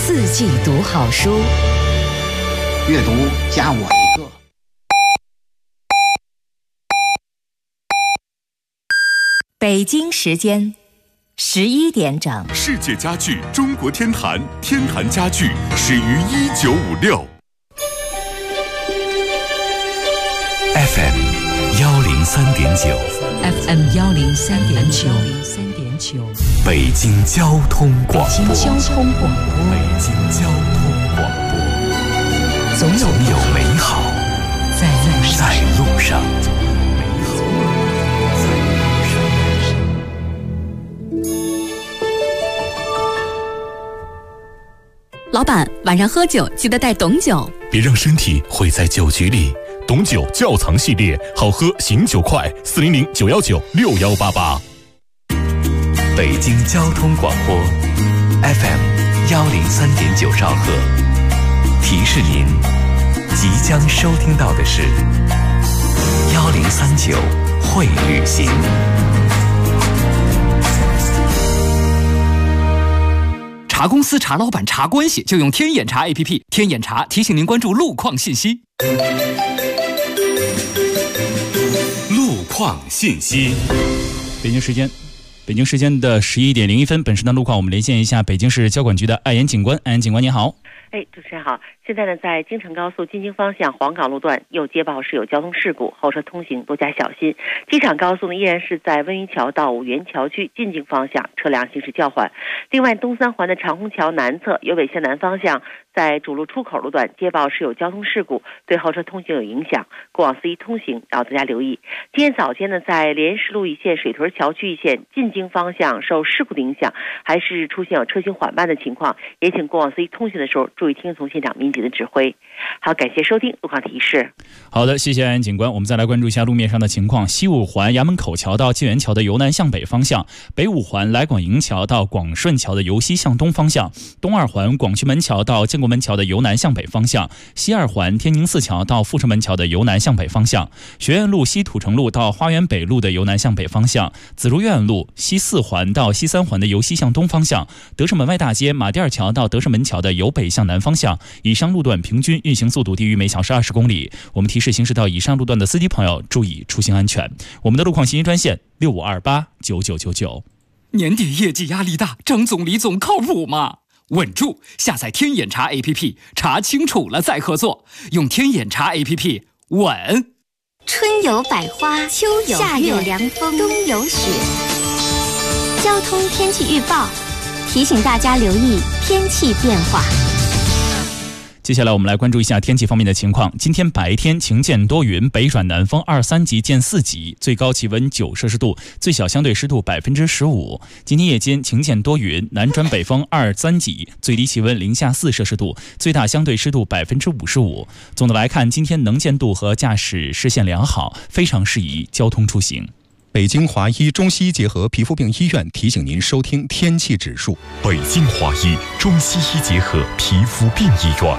四季读好书， 阅读加我一个。 北京时间11点整， 世界家具中国天坛，天坛家具始于1956。FM 103.9 FM 103.9， 北京交通广播。 北京交通广播，总有美好在路上。 老板，晚上喝酒记得带董酒， 别让身体毁在酒局里。董酒窖藏系列，好喝醒酒快，400 919 6188。北京交通广播 FM 103.9兆赫，提示您即将收听到的是1039会旅行。 查公司、查老板、查关系，就用天眼查 APP。天眼查提醒您关注路况信息。 路况信息。 北京时间的11点01分，本时段路况我们连线一下北京市交管局的艾岩警官。艾岩警官您好。 主持人好。现在呢，在京承高速进京方向黄岗路段又接报是有交通事故，后车通行多加小心。机场高速呢依然是在温榆桥到五原桥区进京方向车辆行驶较缓。另外，东三环的长虹桥南侧由北向南方向在主路出口路段接报是有交通事故，对后车通行有影响，过往司机通行要大家留意。今天早间呢，在莲石路一线、水屯桥区一线进京方向受事故的影响，还是出现有车行缓慢的情况，也请过往司机通行的时候注意听从现场民警的指挥。好，感谢收听路况提示。 好的，谢谢艾岩警官。我们再来关注一下路面上的情况。西五环衙门口桥到金源桥的由南向北方向，北五环来广营桥到广顺桥的由西向东方向，东二环广渠门桥到建国门桥的由南向北方向，西二环天宁寺桥到阜成门桥的由南向北方向，学院路西土城路到花园北路的由南向北方向，紫竹院路西四环到西三环的由西向东方向，德胜门外大街马甸桥到德胜门桥的由北向南方向。以上路段平均运行速度低于每小时20公里。我们提示行驶到以上路段的司机朋友注意出行安全。我们的路况信息专线65289999。 年底业绩压力大，张总李总靠谱吗？稳住，下载天眼查 APP， 查清楚了再合作。用天眼查 APP， 稳。 春有百花，秋有夏有凉风，冬有雪。交通天气预报提醒大家留意天气变化。 接下来我们来关注一下天气方面的情况。今天白天晴间多云，北转南风2、3级见4级，最高气温9摄氏度，最小相对湿度15%。今天夜间晴间多云，南转北风2、3级，最低气温零下4摄氏度，最大相对湿度55%。总的来看，今天能见度和驾驶视线良好，非常适宜交通出行。 北京华医中西医结合皮肤病医院提醒您收听天气指数。 北京华医中西医结合皮肤病医院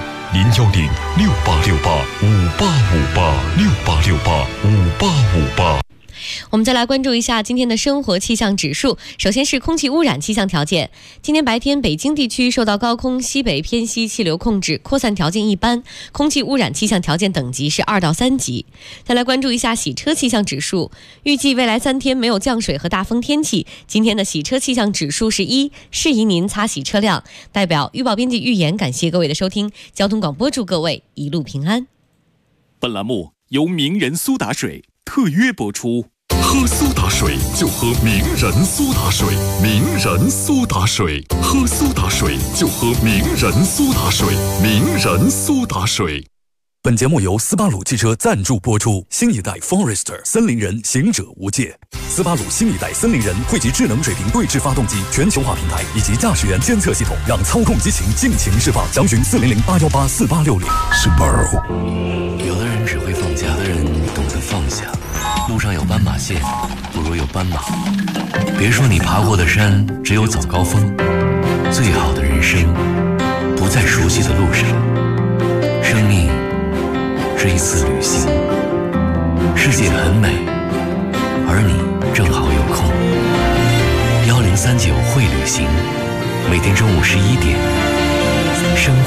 ，0106858586858 我们再来关注一下今天的生活气象指数。首先是空气污染气象条件。今天白天北京地区受到高空西北偏西气流控制，扩散条件一般，空气污染气象条件等级是2到3级。再来关注一下洗车气象指数。预计未来3天没有降水和大风天气，今天的洗车气象指数是1，适宜您擦洗车辆。代表预报编辑预言感谢各位的收听，交通广播祝各位一路平安。 本栏目由名人苏打水特约播出。喝苏打水就喝名人苏打水，名人苏打水，喝苏打水就喝名人苏打水，名人苏打水。 本节目由斯巴鲁汽车赞助播出。新一代 Forester 森林人，行者无界。斯巴鲁新一代森林人汇集智能水平对置发动机、全球化平台以及驾驶员监测系统，让操控激情尽情释放。详询400-818-4860。Subaru。 有的人只会放假，有的人懂得放下。路上有斑马线，不如有斑马。别说你爬过的山只有早高峰，最好的人生不在熟悉的路上。生命是一次旅行，世界很美，而你正好有空。1039会旅行，每天中午11点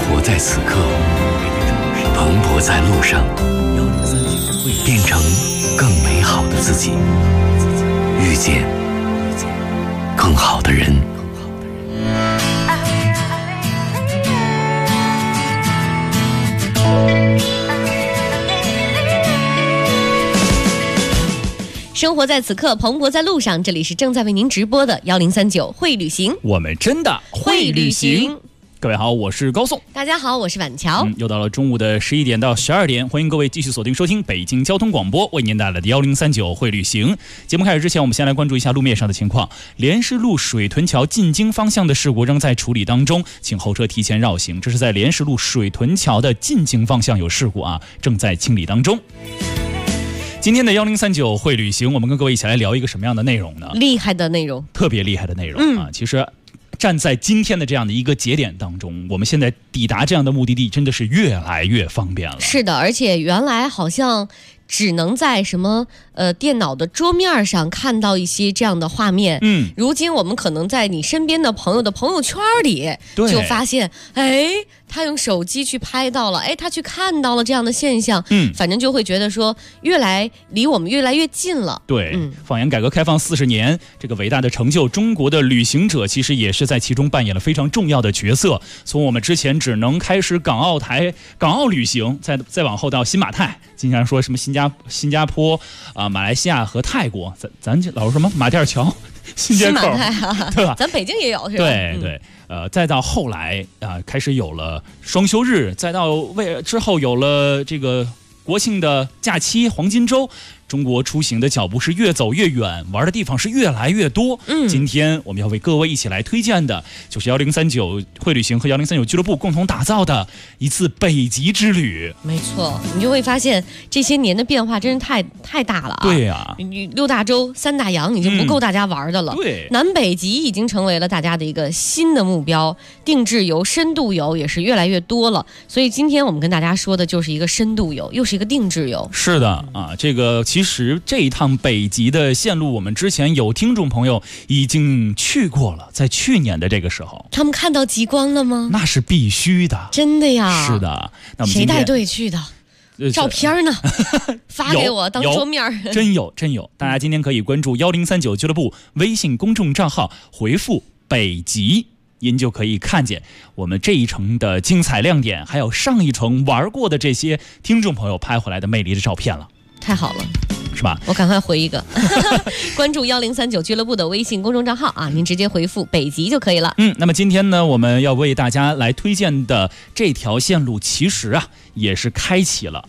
活在此刻，蓬勃在路上，变成更美好的自己，遇见更好的人。 生活在此刻，蓬勃在路上。这里是正在为您直播的1039会旅行， 我们真的会旅行。各位好，我是高颂。 大家好，我是婉乔。 又到了中午的11点到12点，欢迎各位继续锁定收听北京交通广播为您带来的1039会旅行。节目开始之前，我们先来关注一下路面上的情况。莲石路水屯桥进京方向的事故仍在处理当中，请后车提前绕行。这是在莲石路水屯桥的进京方向有事故啊，正在清理当中。今天的1039会旅行，我们跟各位一起来聊一个什么样的内容呢？ 厉害的内容， 特别厉害的内容啊！其实站在今天的这样的一个节点当中，我们现在抵达这样的目的地真的是越来越方便了。 是的，而且原来好像只能在什么电脑的桌面上看到一些这样的画面，如今我们可能在你身边的朋友的朋友圈里就发现，他用手机去拍到了，他去看到了这样的现象，反正就会觉得说离我们越来越近了。 对，放眼改革开放40年这个伟大的成就，中国的旅行者其实也是在其中扮演了非常重要的角色。从我们之前只能开始港澳旅行，再往后到新马泰，经常说什么新加坡啊、马来西亚和泰国，咱老说什么马甸桥、新街口，对吧？ 咱北京也有，是吧？ 对。再到后来开始有了双休日，再到之后有了这个国庆的假期黄金周，中国出行的脚步是越走越远，玩的地方是越来越多。今天我们要为各位一起来推荐的，就是1039会旅行和1039俱乐部共同打造的一次北极之旅。 没错，你就会发现这些年的变化真是太大了啊！ 对呀 ，6大洲3大洋已经不够大家玩的了。 对， 南北极已经成为了大家的一个新的目标，定制游、深度游也是越来越多了。所以今天我们跟大家说的就是一个深度游，又是一个定制游。 是的啊，这个其实这一趟北极的线路，我们之前有听众朋友已经去过了，在去年的这个时候， 他们看到极光了吗？ 那是必须的， 真的呀。 是的，那么谁带队去的？照片呢？发给我当桌面。 真有。大家今天可以关注1039俱乐部微信公众账号，回复北极，您就可以看见我们这一程的精彩亮点，还有上一程玩过的这些听众朋友拍回来的魅力的照片了。 太好了， 是吧？ 我赶快回一个，关注1039俱乐部的微信公众账号啊，您直接回复北极就可以了。 那么今天呢，我们要为大家来推荐的这条线路，其实也是开启了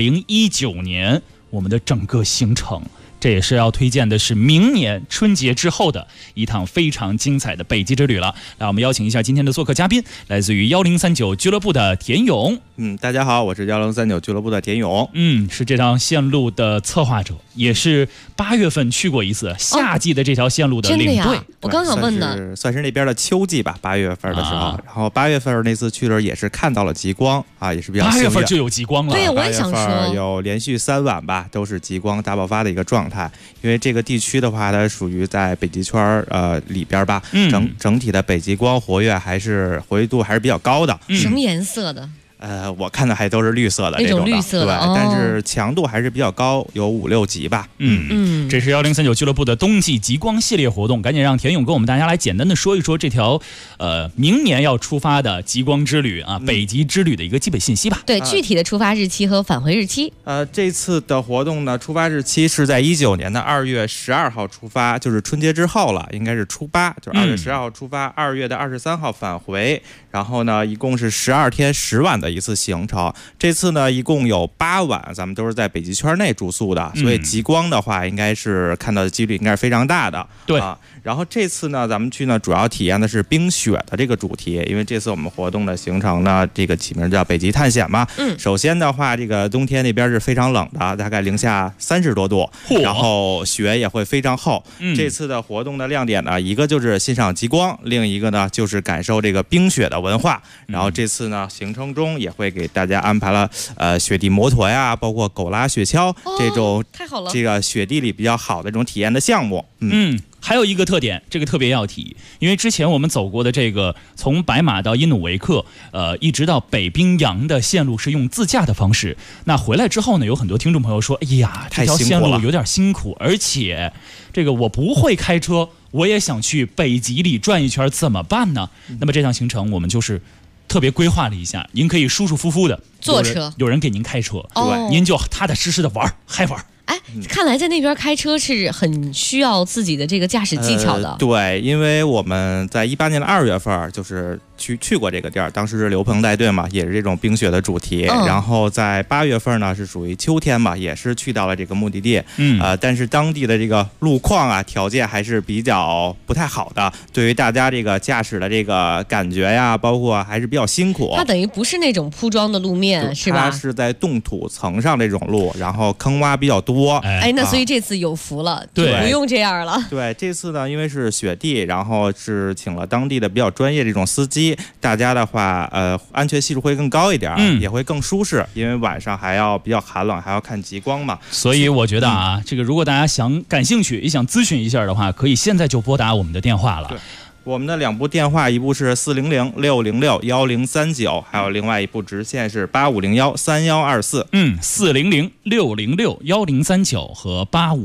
2019年我们的整个行程。这也是要推荐的是明年春节之后的一趟非常精彩的北极之旅了。来，我们邀请一下今天的做客嘉宾，来自于1039俱乐部的田勇。 大家好，我是1039俱乐部的田勇。 是这条线路的策划者，也是8月份去过一次夏季的这条线路的领队。 真的呀？我刚想问呢， 算是那边的秋季吧，8月份的时候。然后8月份那次去的时候也是看到了极光啊，也是比较幸运。8 月份就有极光了。 对，我也想说， 有连续3晚吧，都是极光大爆发的一个状态。因为这个地区的话，它属于在北极圈里边吧，整体的北极光活跃度还是比较高的。 什么颜色的？ 我看的还都是绿色的那种绿色的， 对，但是强度还是比较高，有5、6级吧。 这是1039俱乐部的冬季极光系列活动，赶紧让田勇跟我们大家来简单的说一说这条明年要出发的极光之旅啊，北极之旅的一个基本信息吧。 对，具体的出发日期和返回日期。 这次的活动呢，出发日期是在19年的2月12号出发，就是春节之后了，应该是初8，就是2月12号出发，2月的23号返回。然后呢，一共是12天10晚的一次行程。这次呢，一共有8晚，咱们都是在北极圈内住宿的，所以极光的话，应该是看到的几率应该是非常大的。 对啊。然后这次呢，咱们去呢，主要体验的是冰雪的这个主题，因为这次我们活动的行程呢，这个起名叫北极探险嘛。首先的话，这个冬天那边是非常冷的，大概零下30多度，然后雪也会非常厚。这次的活动的亮点呢，一个就是欣赏极光，另一个呢就是感受这个冰雪的文化。然后这次呢，行程中也会给大家安排了雪地摩托呀，包括狗拉雪橇这种太好了， 这个雪地里比较好的这种体验的项目。 还有一个特点，这个特别要提，因为之前我们走过的这个从白马到因努维克，一直到北冰洋的线路是用自驾的方式。那回来之后呢，有很多听众朋友说，哎呀，这条线路有点辛苦，而且这个我不会开车，我也想去北极里转一圈，怎么办呢？那么这趟行程我们就是特别规划了一下，您可以舒舒服服的坐车， 有人给您开车， 对， 您就踏踏实实的玩，嗨玩。 哎，看来在那边开车是很需要自己的这个驾驶技巧的。 对，因为我们在18年的2月份就是去过这个地儿，当时是刘鹏带队嘛，也是这种冰雪的主题。然后在8月份呢，是属于秋天嘛，也是去到了这个目的地。但是当地的这个路况啊，条件还是比较不太好的，对于大家这个驾驶的这个感觉呀，包括还是比较辛苦。 它等于不是那种铺装的路面，是吧？ 它是在冻土层上这种路，然后坑洼比较多。 那所以这次有福了， 对， 不用这样了。 对，这次呢，因为是雪地，然后是请了当地的比较专业这种司机，大家的话，安全系数会更高一点，也会更舒适，因为晚上还要比较寒冷，还要看极光嘛。 所以我觉得啊，这个如果大家感兴趣，也想咨询一下的话，可以现在就拨打我们的电话了。 对，我们的2部电话，一部是400-606-1039，还有另外一部直线是8501-3124。 400-606-1039和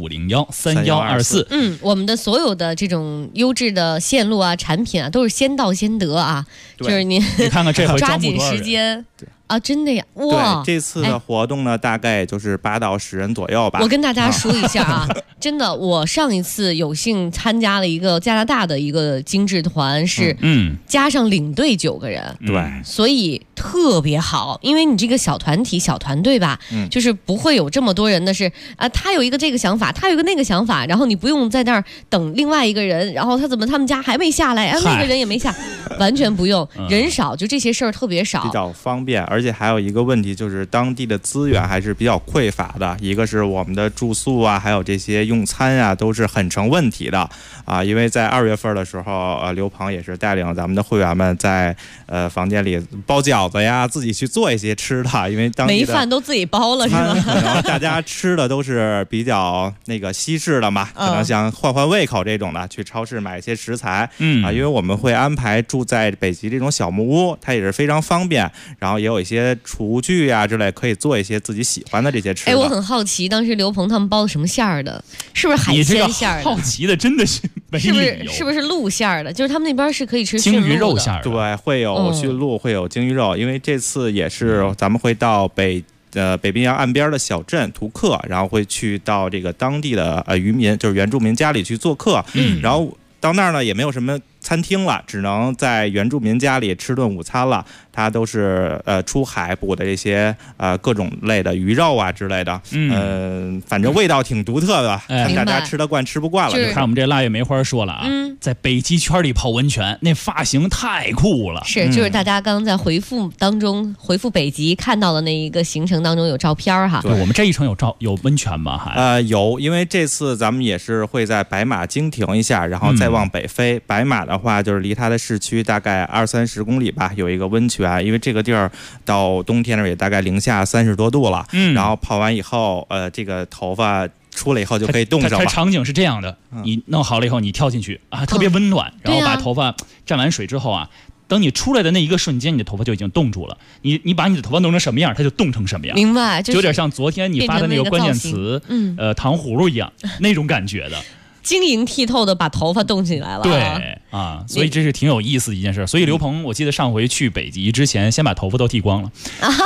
8501-3124。 我们的所有的这种优质的线路啊、产品啊，都是先到先得啊，就是你看看这回抓紧时间。啊，真的呀！哇， 对，这次的活动呢，大概也就是8到10人左右吧。 我跟大家说一下啊，真的，我上一次有幸参加了一个加拿大的一个精致团，是加上领队9个人， 对， 所以特别好，因为你这个小团体、小团队吧，就是不会有这么多人的是他有一个这个想法，他有一个那个想法，然后你不用在那儿等另外一个人，然后他们家还没下来，那个人也没下，完全不用，人少，就这些事儿特别少， 比较方便。而且还有一个问题，就是当地的资源还是比较匮乏的。一个是我们的住宿啊，还有这些用餐啊，都是很成问题的啊。因为在2月份的时候，刘鹏也是带领咱们的会员们在房间里包饺子呀，自己去做一些吃的。因为当地的没饭都自己包了是吧？ 可能大家吃的都是比较那个西式的嘛，可能想换换胃口这种的，去超市买一些食材。因为我们会安排住在北极这种小木屋，它也是非常方便，然后也有一些厨具啊之类，可以做一些自己喜欢的这些吃的。 我很好奇，当时刘鹏他们包的什么馅儿的？是不是海鲜馅儿的？ 好奇的真的是没理由。 是不是鹿馅儿的？就是他们那边是可以吃鲸鱼肉馅儿的。 对，会有驯鹿，会有鲸鱼肉。因为这次也是咱们会到北冰洋岸边的小镇图克，然后会去到这个当地的渔民，就是原住民家里去做客。然后到那儿呢也没有什么餐厅了，只能在原住民家里吃顿午餐了。它都是出海捕的这些各种类的鱼肉啊之类的，反正味道挺独特的，看大家吃得惯吃不惯了。 看我们这腊月梅花说了啊，在北极圈里泡温泉，那发型太酷了。 是，就是大家刚刚在回复北极看到的那一个行程当中有照片哈。 对，我们这一程有温泉吗？ 有，因为这次咱们也是会在白马经停一下，然后再往北飞。白马的话就是离它的市区大概20-30公里吧，有一个温泉。因为这个地儿到冬天呢也大概零下30多度了，然后泡完以后，这个头发出来以后就可以冻上了。 它场景是这样的，你弄好了以后你跳进去啊，特别温暖，然后把头发沾完水之后啊，等你出来的那一个瞬间，你的头发就已经冻住了。你把你的头发弄成什么样，它就冻成什么样。 明白， 就有点像昨天你发的那个关键词，糖葫芦一样那种感觉的。 晶莹剔透的把头发冻起来了， 对啊，所以这是挺有意思的一件事。所以刘鹏，我记得上回去北极之前，先把头发都剃光了。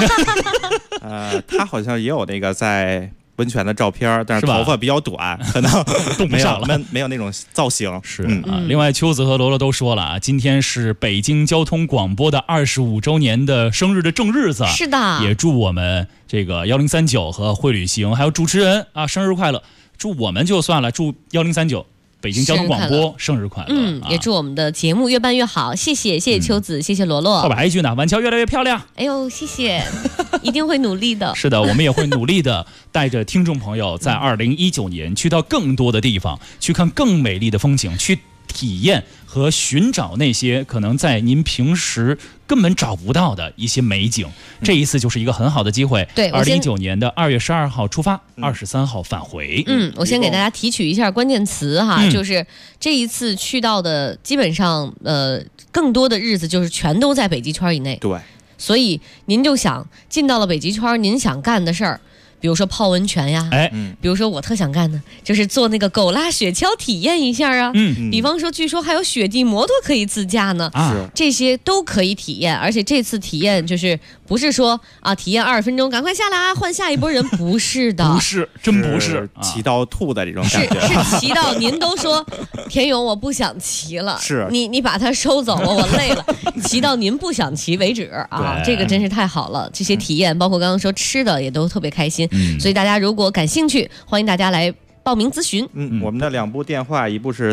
他好像也有那个在温泉的照片，但是头发比较短，可能冻不上了， 没有那种造型。 是啊，另外秋子和罗罗都说了啊，今天是北京交通广播的25周年的生日的正日子， 是的， 也祝我们这个1039和会旅行还有主持人啊生日快乐。祝我们就算了，祝1039北京交通广播生日快乐。 也祝我们的节目越办越好。谢谢秋子，谢谢罗罗。 后边还一句呢，晚桥越来越漂亮。 哎呦，谢谢，一定会努力的。 是的，我们也会努力的，带着听众朋友在2019年去到更多的地方，去看更美丽的风景，去体验和寻找那些可能在您平时根本找不到的一些美景。这一次就是一个很好的机会。 对 ，2019年的2月12号出发，23号返回。 我先给大家提取一下关键词哈，就是这一次去到的基本上更多的日子就是全都在北极圈以内。 对， 所以您就想进到了北极圈，您想干的事儿。比如说泡温泉呀，比如说我特想干的就是坐那个狗拉雪橇体验一下啊，比方说据说还有雪地摩托可以自驾呢，这些都可以体验，而且这次体验就是不是说体验20分钟赶快下来啊换下一波人，不是的， 不是，真不是骑到吐的这种感觉， 是骑到您都说田勇我不想骑了， 是你把它收走了，我累了，骑到您不想骑为止啊，这个真是太好了，这些体验包括刚刚说吃的也都特别开心。所以大家如果感兴趣，欢迎大家来报名咨询。 我们的2部电话，一部是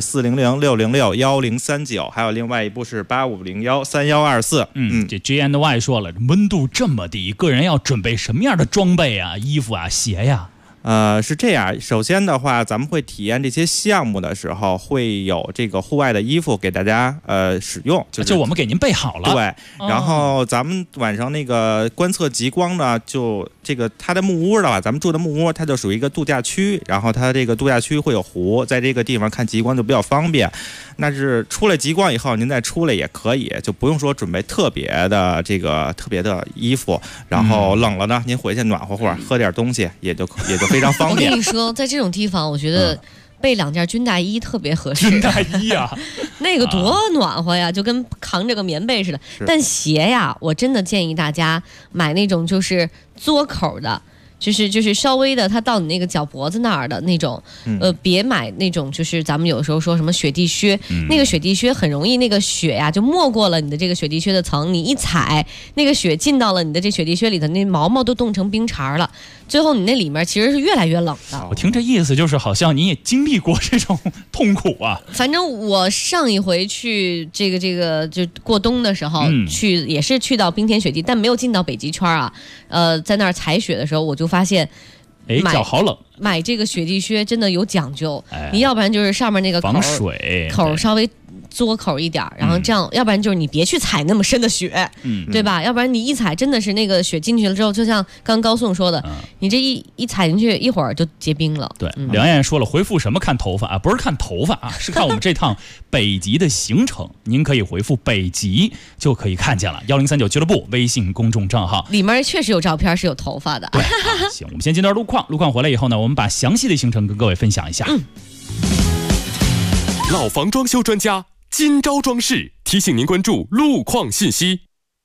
400-606-1039，还有另外一部是8501-3124。 这 G&Y 说了，温度这么低，个人要准备什么样的装备啊、衣服啊、鞋呀？ 是这样，首先的话，咱们会体验这些项目的时候，会有这个户外的衣服给大家使用， 就我们给您备好了。 对，然后咱们晚上那个观测极光呢，就这个它的木屋的话，咱们住的木屋，它就属于一个度假区，然后它这个度假区会有湖，在这个地方看极光就比较方便。那是出来极光以后，您再出来也可以，就不用说准备特别的衣服，然后冷了呢，您回去暖和会儿，喝点东西也就非常方便。 我跟你说，在这种地方，我觉得备2件军大衣特别合适。 军大衣啊， 那个多暖和呀，就跟扛着个棉被似的。但鞋呀，我真的建议大家买那种就是嘬口的。就是稍微的，它到你那个脚脖子那儿的那种，别买那种就是咱们有时候说什么雪地靴，那个雪地靴很容易那个雪呀就没过了你的这个雪地靴的层，你一踩那个雪进到了你的这雪地靴里的，那毛毛都冻成冰碴了，最后你那里面其实是越来越冷的。 我听这意思就是好像你也经历过这种痛苦啊。 反正我上一回去这个就过冬的时候，也是去到冰天雪地，但没有进到北极圈啊。在那儿踩雪的时候，我就发现， 脚好冷。 买这个雪地靴真的有讲究，你要不然就是上面那个防水口稍微嘬口一点，然后这样，要不然就是你别去踩那么深的雪，对吧？要不然你一踩真的是那个雪进去了之后，就像刚高颂说的，你这一踩进去一会儿就结冰了。 对，梁燕说了，回复什么看头发啊？不是看头发啊，是看我们这趟北极的行程。您可以回复北极就可以看见了。1039俱乐部微信公众账号里面确实有照片，是有头发的。 对，行，我们先进段路况回来以后呢，我们把详细的行程跟各位分享一下。 老房装修专家今朝装饰提醒您关注路况信息。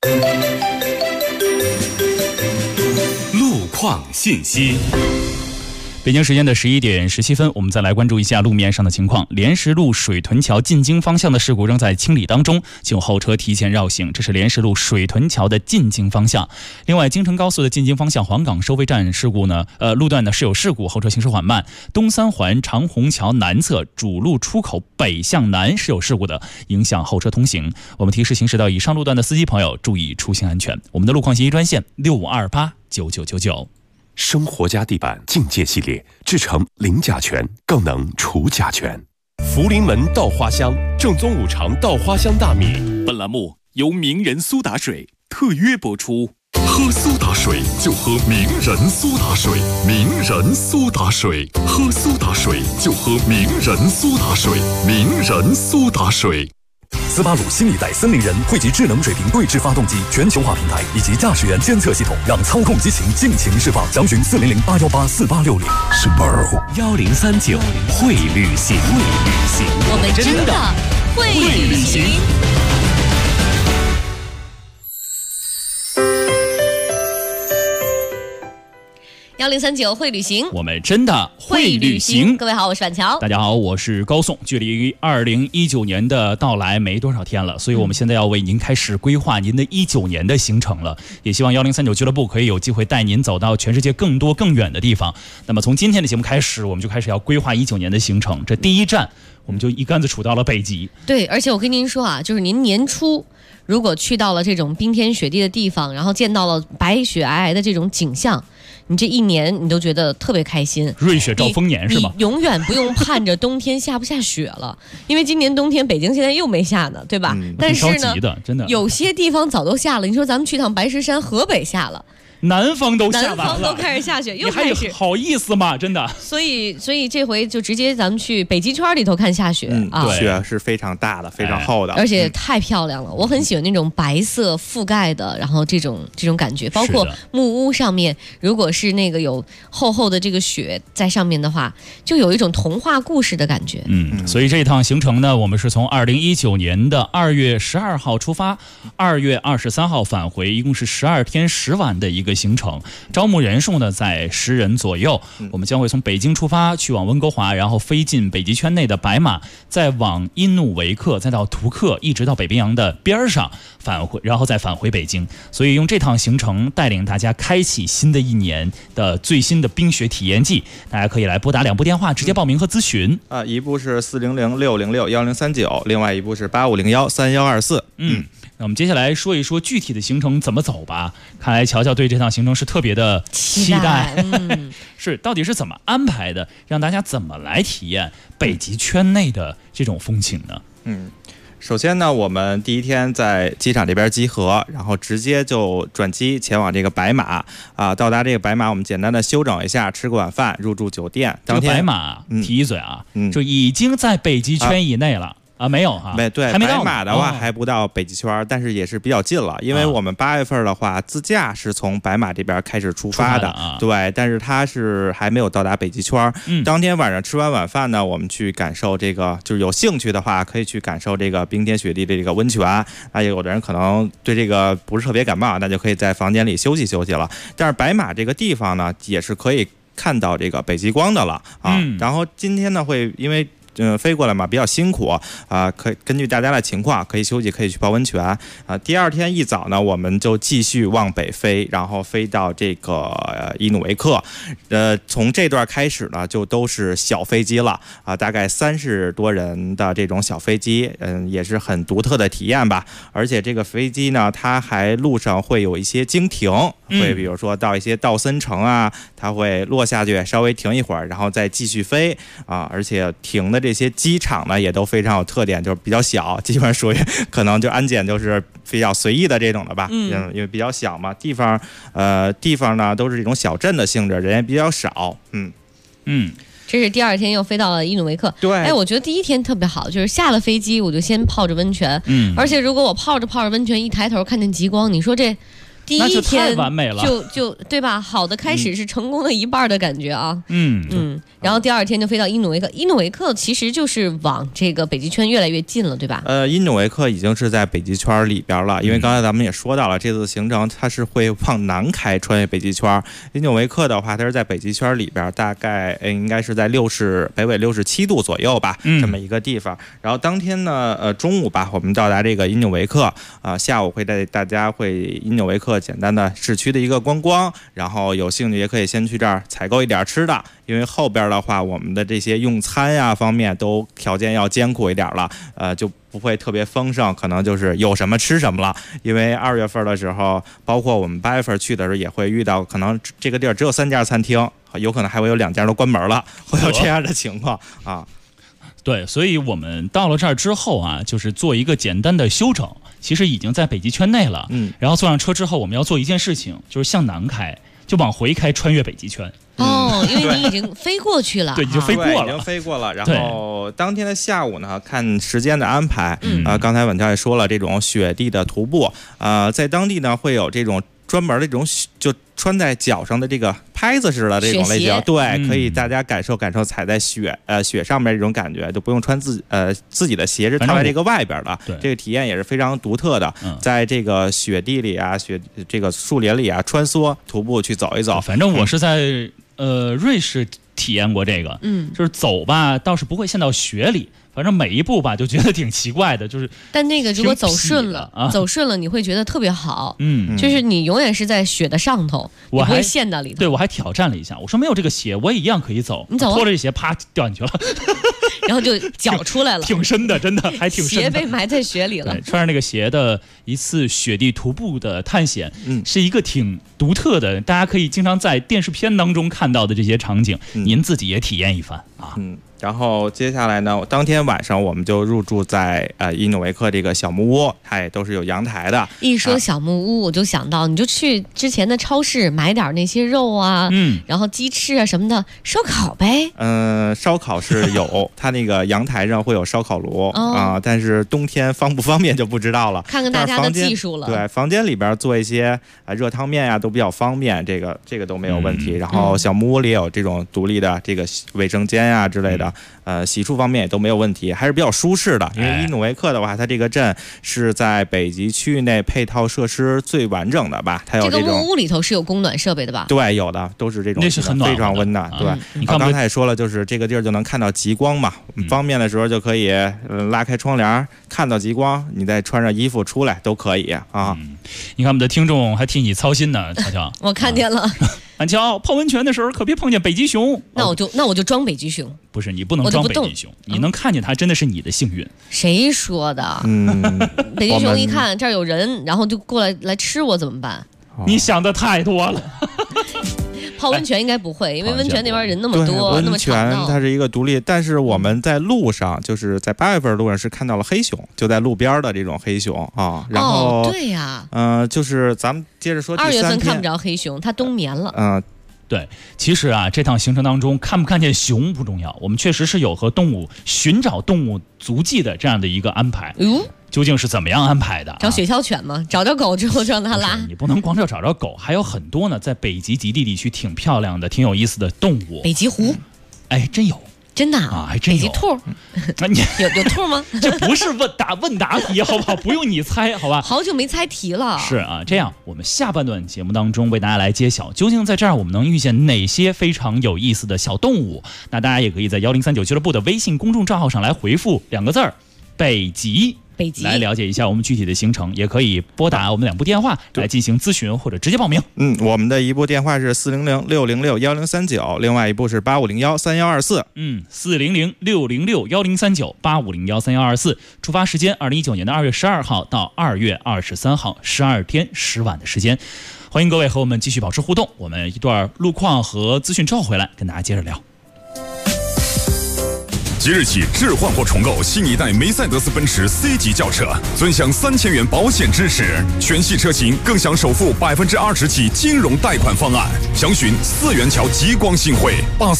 路况信息。 北京时间的11点17分，我们再来关注一下路面上的情况。莲石路水屯桥进京方向的事故仍在清理当中，请后车提前绕行。这是莲石路水屯桥的进京方向。另外，京承高速的进京方向黄岗收费站事故呢，路段呢是有事故，后车行驶缓慢。东三环长虹桥南侧主路出口北向南是有事故的，影响后车通行。我们提示行驶到以上路段的司机朋友注意出行安全。我们的路况信息专线65289999。 生活家地板境界系列，制成零甲醛，更能除甲醛。福临门稻花香，正宗五常稻花香大米。 本栏目由名人苏打水特约播出。 喝苏打水就喝名人苏打水，名人苏打水，喝苏打水就喝名人苏打水，名人苏打水。 斯巴鲁新一代森林人汇集智能水平对置发动机、全球化平台以及驾驶员监测系统，让操控激情尽情释放。详询400-818-4860。Subaru 1039会旅行， 我们真的会旅行。1039会旅行， 我们真的会旅行。 各位好，我是板桥。 大家好，我是高颂。距离2019年的到来没多少天了，所以我们现在要为您开始规划您的19年的行程了。也希望1039俱乐部可以有机会带您走到全世界更多更远的地方。那么从今天的节目开始，我们就开始要规划19年的行程。这第一站，我们就一竿子杵到了北极。 对，而且我跟您说啊，就是您年初如果去到了这种冰天雪地的地方，然后见到了白雪皑皑的这种景象， 你这一年你都觉得特别开心。 瑞雪兆丰年是吗？ 你永远不用盼着冬天下不下雪了，因为今年冬天北京现在又没下呢，对吧？但是呢， 真的有些地方早都下了。你说咱们去趟白石山，河北下了。 南方都下完了， 南方都开始下雪，又开始， 你还好意思吗？真的。 所以这回就直接咱们去北极圈里头看下雪啊， 雪是非常大的，非常厚的， 而且太漂亮了。我很喜欢那种白色覆盖的，然后这种感觉，包括木屋上面，如果是那个有厚厚的这个雪在上面的话，就有一种童话故事的感觉。 所以这一趟行程呢，我们是从2019年的2月12号出发，2月23号返回，一共是12天10晚的一个行程，招募人数呢在10人左右。我们将会从北京出发，去往温哥华，然后飞进北极圈内的白马，再往因努维克，再到图克，一直到北冰洋的边上返回，然后再返回北京。所以用这趟行程带领大家开启新的一年的最新的冰雪体验季。大家可以来拨打2部电话直接报名和咨询。 一部是400-606-1039，另外一部是8501-3124。 那我们接下来说一说具体的行程怎么走吧。看来乔乔对这趟行程是特别的期待。是，到底是怎么安排的，让大家怎么来体验北极圈内的这种风情呢？ 首先呢，我们第一天在机场这边集合，然后直接就转机前往这个白马到达这个白马，我们简单的休整一下，吃个晚饭，入住酒店。当天白马提一嘴啊，就已经在北极圈以内了。没有哈， 对， 还没到。 白马的话还不到北极圈，但是也是比较近了，因为我们8月份的话，自驾是从白马这边开始出发的，对，但是它是还没有到达北极圈。当天晚上吃完晚饭呢，我们去感受这个，就是有兴趣的话，可以去感受这个冰天雪地的这个温泉。有的人可能对这个不是特别感冒，那就可以在房间里休息休息了。但是白马这个地方呢，也是可以看到这个北极光的了然后今天呢，会因为飞过来嘛，比较辛苦可以根据大家的情况可以休息，可以去泡温泉第二天一早呢，我们就继续往北飞，然后飞到这个伊努维克。从这段开始呢，就都是小飞机了大概30多人的这种小飞机，也是很独特的体验吧。而且这个飞机呢，它还路上会有一些经停，会比如说到一些道森城它会落下去稍微停一会儿，然后再继续飞而且停的这些机场呢也都非常有特点，就是比较小，基本上属于可能就安检就是比较随意的这种的吧，因为比较小嘛，地方呢都是这种小镇的性质，人也比较少。 这是第二天又飞到了伊努维克。 对， 我觉得第一天特别好，就是下了飞机我就先泡着温泉，而且如果我泡着温泉一抬头看见极光，你说这第一天太完美了， 就对吧？好的开始是成功的一半的感觉啊。然后第二天就飞到伊努维克。伊努维克其实就是往这个北极圈越来越近了，对吧？ 伊努维克已经是在北极圈里边了，因为刚才咱们也说到了，这次行程它是会往南开，穿越北极圈。伊努维克的话，它是在北极圈里边，大概应该是在北纬67度左右吧，这么一个地方。然后当天呢，中午吧，我们到达这个伊努维克下午会带大家会伊努维克简单的市区的一个观光，然后有兴趣也可以先去这儿采购一点吃的，因为后边的话我们的这些用餐方面都条件要艰苦一点了，就不会特别丰盛，可能就是有什么吃什么了。因为2月份的时候，包括我们8月份去的时候，也会遇到可能这个地儿只有3家餐厅，有可能还会有2家都关门了，会有这样的情况对，所以我们到了这儿之后就是做一个简单的休整，其实已经在北极圈内了。然后坐上车之后，我们要做一件事情，就是向南开，就往回开，穿越北极圈。 因为你已经飞过去了， 对，已经飞过了， 已经飞过了。然后当天的下午呢，看时间的安排，刚才稳教也说了，这种雪地的徒步，在当地呢会有这种专门的这种就穿在脚上的这个拍子似的这种类型，对，可以大家感受踩在雪上面这种感觉，就不用穿自己的鞋，是套在这个外边的，这个体验也是非常独特的。在这个雪地里这个树林里穿梭徒步去走一走。 反正我是在瑞士体验过这个，就是走吧，倒是不会陷到雪里。反正每一步吧，就觉得挺奇怪的，就是。 但那个如果走顺了，你会觉得特别好。就是你永远是在雪的上头，你不会陷到里头。 对，我还挑战了一下，我说没有这个鞋，我也一样可以走。 你走脱了这鞋，啪掉进去了。 然后就脚出来了， 挺深的，真的还挺深的。 鞋被埋在雪里了。 对，穿上那个鞋的一次雪地徒步的探险，是一个挺独特的，大家可以经常在电视片当中看到的这些场景，您自己也体验一番啊。 然后接下来呢，当天晚上我们就入住在伊努维克这个小木屋，它也都是有阳台的。 一说小木屋，我就想到，你就去之前的超市买点那些肉啊，然后鸡翅啊什么的，烧烤呗。 烧烤是有，它那个阳台上会有烧烤炉啊，但是冬天方不方便就不知道了。 看看大家的技术了。 对，房间里边做一些热汤面呀，都比较方便，这个都没有问题。然后小木屋里有这种独立的这个卫生间呀之类的。洗漱方面也都没有问题，还是比较舒适的。因为伊努维克的话，它这个镇是在北极区域内配套设施最完整的吧？它有这个木屋里头是有供暖设备的吧？ 对，有的都是这种， 那是很暖， 非常温暖。对， 你刚才也说了，就是这个地儿就能看到极光嘛，方便的时候就可以拉开窗帘看到极光，你再穿上衣服出来都可以啊。 你看我们的听众还替你操心呢，乔乔。 我看见了。 安乔泡温泉的时候可别碰见北极熊。 那我就装北极熊。 不是，你不能装北极熊，你能看见它真的是你的幸运。 谁说的？北极熊一看这儿有人，然后就过来吃我怎么办？ 你想的太多了。 泡温泉应该不会，因为温泉那边人那么多，那么吵闹。 温泉它是一个独立，但是我们在路上，就是在8月份路上是看到了黑熊，就在路边的这种黑熊啊。然后对呀， 就是咱们接着说第3天。2 月份看不着黑熊，它冬眠了。 对，其实啊，这趟行程当中看不看见熊不重要，我们确实是有和动物寻找动物足迹的这样的一个安排。究竟是怎么样安排的？ 找雪橇犬吗？找着狗之后就让它拉？ 你不能光找着狗，还有很多呢，在北极极地地区挺漂亮的、挺有意思的动物。 北极狐， 哎，真有。 真的啊，还真有。北极兔，有兔吗？ 这不是问答题，好不好？不用你猜，好吧？ 好久没猜题了。 是啊，这样我们下半段节目当中为大家来揭晓，究竟在这儿我们能遇见哪些非常有意思的小动物？那大家也可以在1039俱乐部的微信公众账号上来回复2个字儿“北极”。来了解一下我们具体的行程，也可以拨打我们2部电话来进行咨询或者直接报名。 我们的一部电话是400-606-1039，另外一部是8501-3124。 400-606-1039，8501-3124。出发时间2019年2月12号到2月23号，12天10晚的时间。欢迎各位和我们继续保持互动，我们一段路况和资讯之后回来跟大家接着聊。 即日起置换或重购新一代梅赛德斯奔驰 C 级轿车，尊享3000元保险支持，全系车型更享首付20%起金融贷款方案。详询4元桥极光新会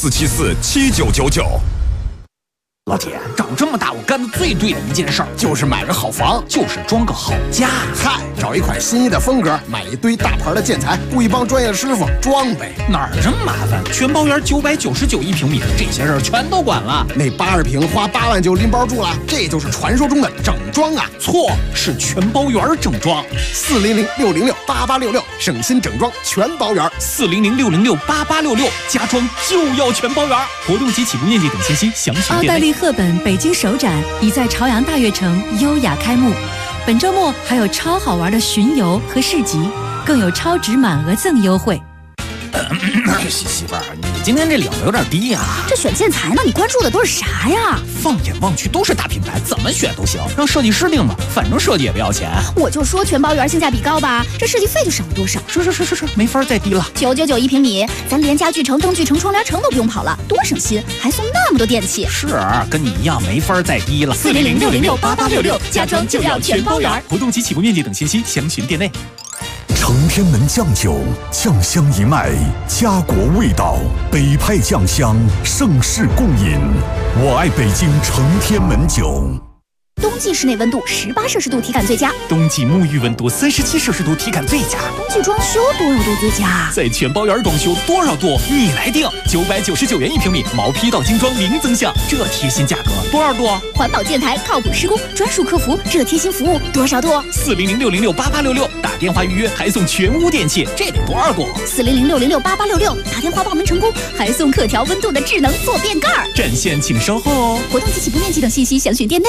84747999。 老铁，长这么大我干的最对的一件事儿就是买个好房，就是装个好家。 嗨，找一款心仪的风格，买一堆大牌的建材，雇一帮专业的师傅装呗。 哪儿这么麻烦？全包圆999一平米，这些事儿全都管了。 那80平花8万就拎包住了，这就是传说中的整装啊！ 错，是全包圆整装。 400-606-8866，省心整装全包圆。 400-606-8866，家装就要全包圆。活动及起步面积等信息详询电内。 赫本北京首展已在朝阳大悦城优雅开幕，本周末还有超好玩的巡游和市集，更有超值满额赠优惠。 媳妇儿，你今天这领子有点低呀。 这选建材呢，你关注的都是啥呀？ 放眼望去都是大品牌，怎么选都行，让设计师定吧，反正设计也不要钱。 我就说全包圆性价比高吧，这设计费就省了多少？ 是，没法再低了。 999一平米，咱连家具城、灯具城、窗帘城都不用跑了，多省心，还送那么多电器。 是，跟你一样没法再低了。 400-606-8866，家装就要全包圆。 活动及起步面积等信息详询店内。 承天门酱酒，酱香一脉，家国味道，北派酱香，盛世共饮。我爱北京承天门酒。 冬季室内温度18摄氏度体感最佳， 冬季沐浴温度37摄氏度体感最佳， 冬季装修多少度最佳？ 在全包圆装修多少度你来定，999元一平米，毛坯到精装零增项，这贴心价格多少度？ 环保建材靠谱施工，专属客服，这贴心服务多少度 ？400-606-8866，打电话预约还送全屋电器，这得多少度 ？400-606-8866，打电话报名成功还送可调温度的智能坐便盖。 占线请稍后哦。 活动及起步面积等信息详询店内。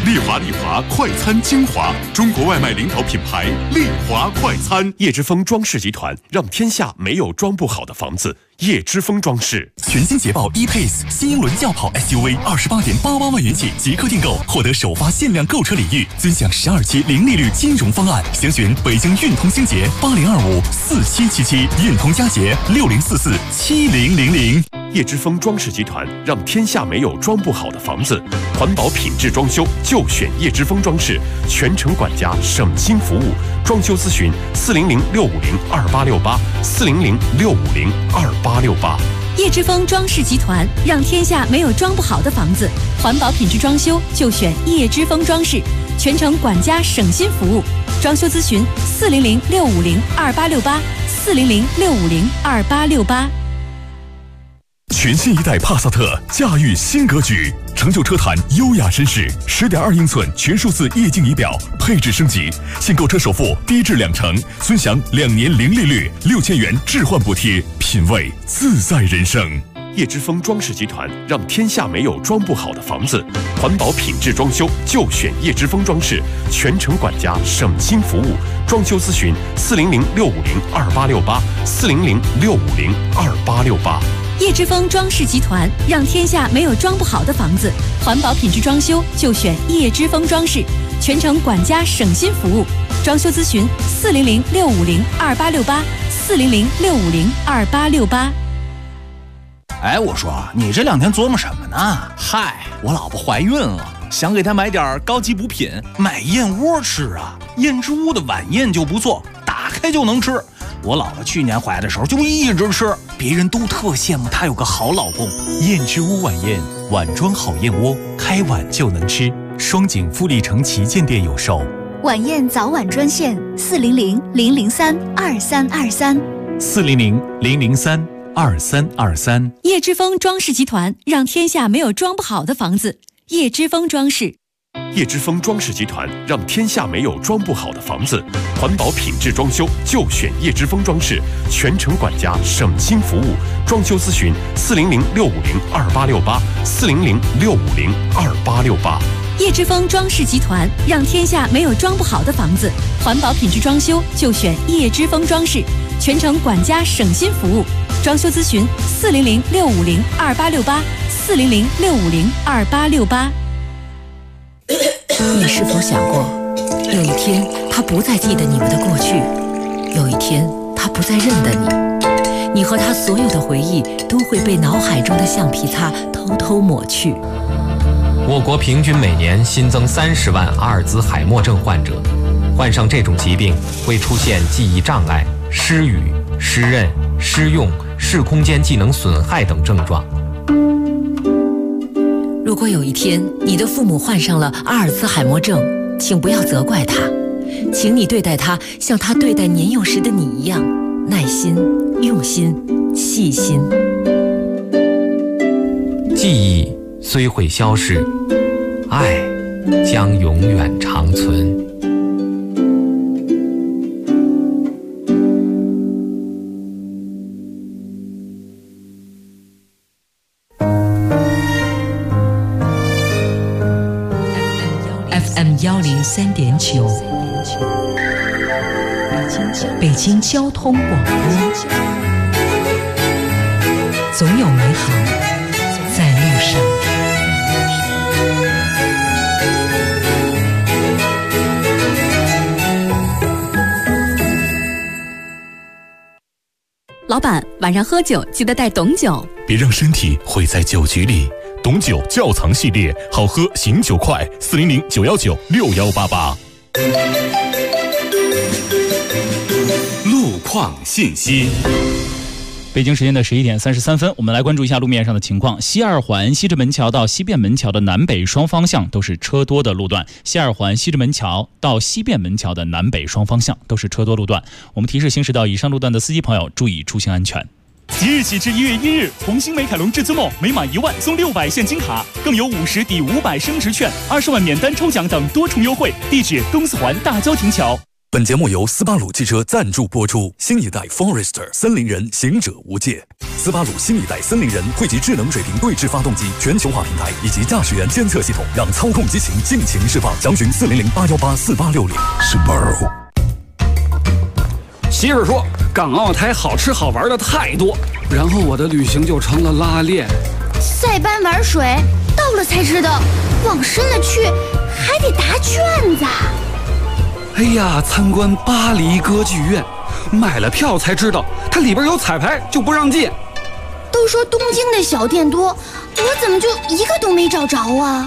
丽华快餐精华，中国外卖领导品牌丽华快餐。 叶之峰装饰集团，让天下没有装不好的房子。叶之峰装饰全新捷豹 E-Pace 新英伦轿跑 SUV28.88万元起即刻订购，获得首发限量购车礼遇，尊享12期零利率金融方案。详询北京运通星捷80254777，运通佳捷60447000。 叶之峰装饰集团，让天下没有装不好的房子。环保品质装修就选叶之峰装饰，全程管家，省心服务。装修咨询400-650-2868，400-650-2868。 叶之峰装饰集团，让天下没有装不好的房子。环保品质装修就选叶之峰装饰，全程管家，省心服务。装修咨询400-650-2868，400-650-2868。 全新一代帕萨特驾驭新格局，成就车坛优雅绅士。10.2英寸全数字液晶仪表，配置升级，现购车首付低至20%，尊享2年零利率，6000元置换补贴，品味自在人生。 叶之峰装饰集团，让天下没有装不好的房子。环保品质装修就选叶之峰装饰，全程管家，省心服务。装修咨询400-650-2868，400-650-2868。 叶之峰装饰集团，让天下没有装不好的房子。环保品质装修就选叶之峰装饰，全程管家，省心服务。装修咨询400-650-2868，400-650-2868。 哎，我说你这2天琢磨什么呢？嗨，我老婆怀孕了，想给她买点高级补品，买燕窝吃啊。燕之屋的晚宴就不错，打开就能吃。我老婆去年怀的时候就一直吃，别人都特羡慕她有个好老公。 燕之屋晚宴，碗装好燕窝，开碗就能吃。双井富力城旗舰店有售。 晚宴早晚专线 400-003-2323，400-003-2323。 叶之峰装饰集团，让天下没有装不好的房子。叶之峰装饰。 叶之峰装饰集团，让天下没有装不好的房子。环保品质装修就选叶之峰装饰，全程管家，省心服务。装修咨询400-650-2868，400-650-2868。 叶之峰装饰集团，让天下没有装不好的房子。环保品质装修就选叶之峰装饰，全程管家，省心服务。装修咨询400-650-2868，400-650-2868。 你是否想过，有一天他不再记得你们的过去，有一天他不再认得你，你和他所有的回忆都会被脑海中的橡皮擦偷偷抹去。 我国平均每年新增30万阿尔兹海默症患者，患上这种疾病会出现记忆障碍、失语、失认、失用、视空间技能损害等症状。 如果有一天你的父母患上了阿尔兹海默症，请不要责怪他，请你对待他像他对待年幼时的你一样，耐心、用心、细心。 记忆虽会消逝，爱将永远长存。 FM103.9，北京交通广播，总有美好在路上。 老板，晚上喝酒记得带董酒， 别让身体毁在酒局里。董酒窖藏系列，好喝醒酒快，400-919-6188。 路况信息。 北京时间的11点33分，我们来关注一下路面上的情况。西二环西直门桥到西便门桥的南北双方向都是车多的路段，西二环西直门桥到西便门桥的南北双方向都是车多路段。我们提示行驶到以上路段的司机朋友注意出行安全。 即日起至1月1日，红星美凯龙至尊梦每满1万送600现金卡，更有50抵500升值券、20万免单抽奖等多重优惠。地址：东四环大郊亭桥。 本节目由斯巴鲁汽车赞助播出。新一代 Forester 森林人，行者无界。斯巴鲁新一代森林人汇集智能水平对置发动机、全球化平台以及驾驶员监测系统，让操控激情尽情释放。详询400-818-4860。Subaru。 媳妇说，港澳台好吃好玩的太多，然后我的旅行就成了拉练。 塞班玩水，到了才知道，往深了去还得答卷子。 哎呀，参观巴黎歌剧院，买了票才知道它里边有彩排，就不让进。 都说东京的小店多，我怎么就一个都没找着啊？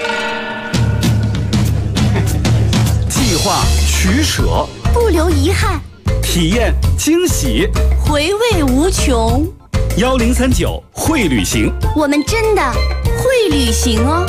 计划取舍， 不留遗憾， 体验惊喜， 回味无穷。 1039会旅行， 我们真的会旅行哦。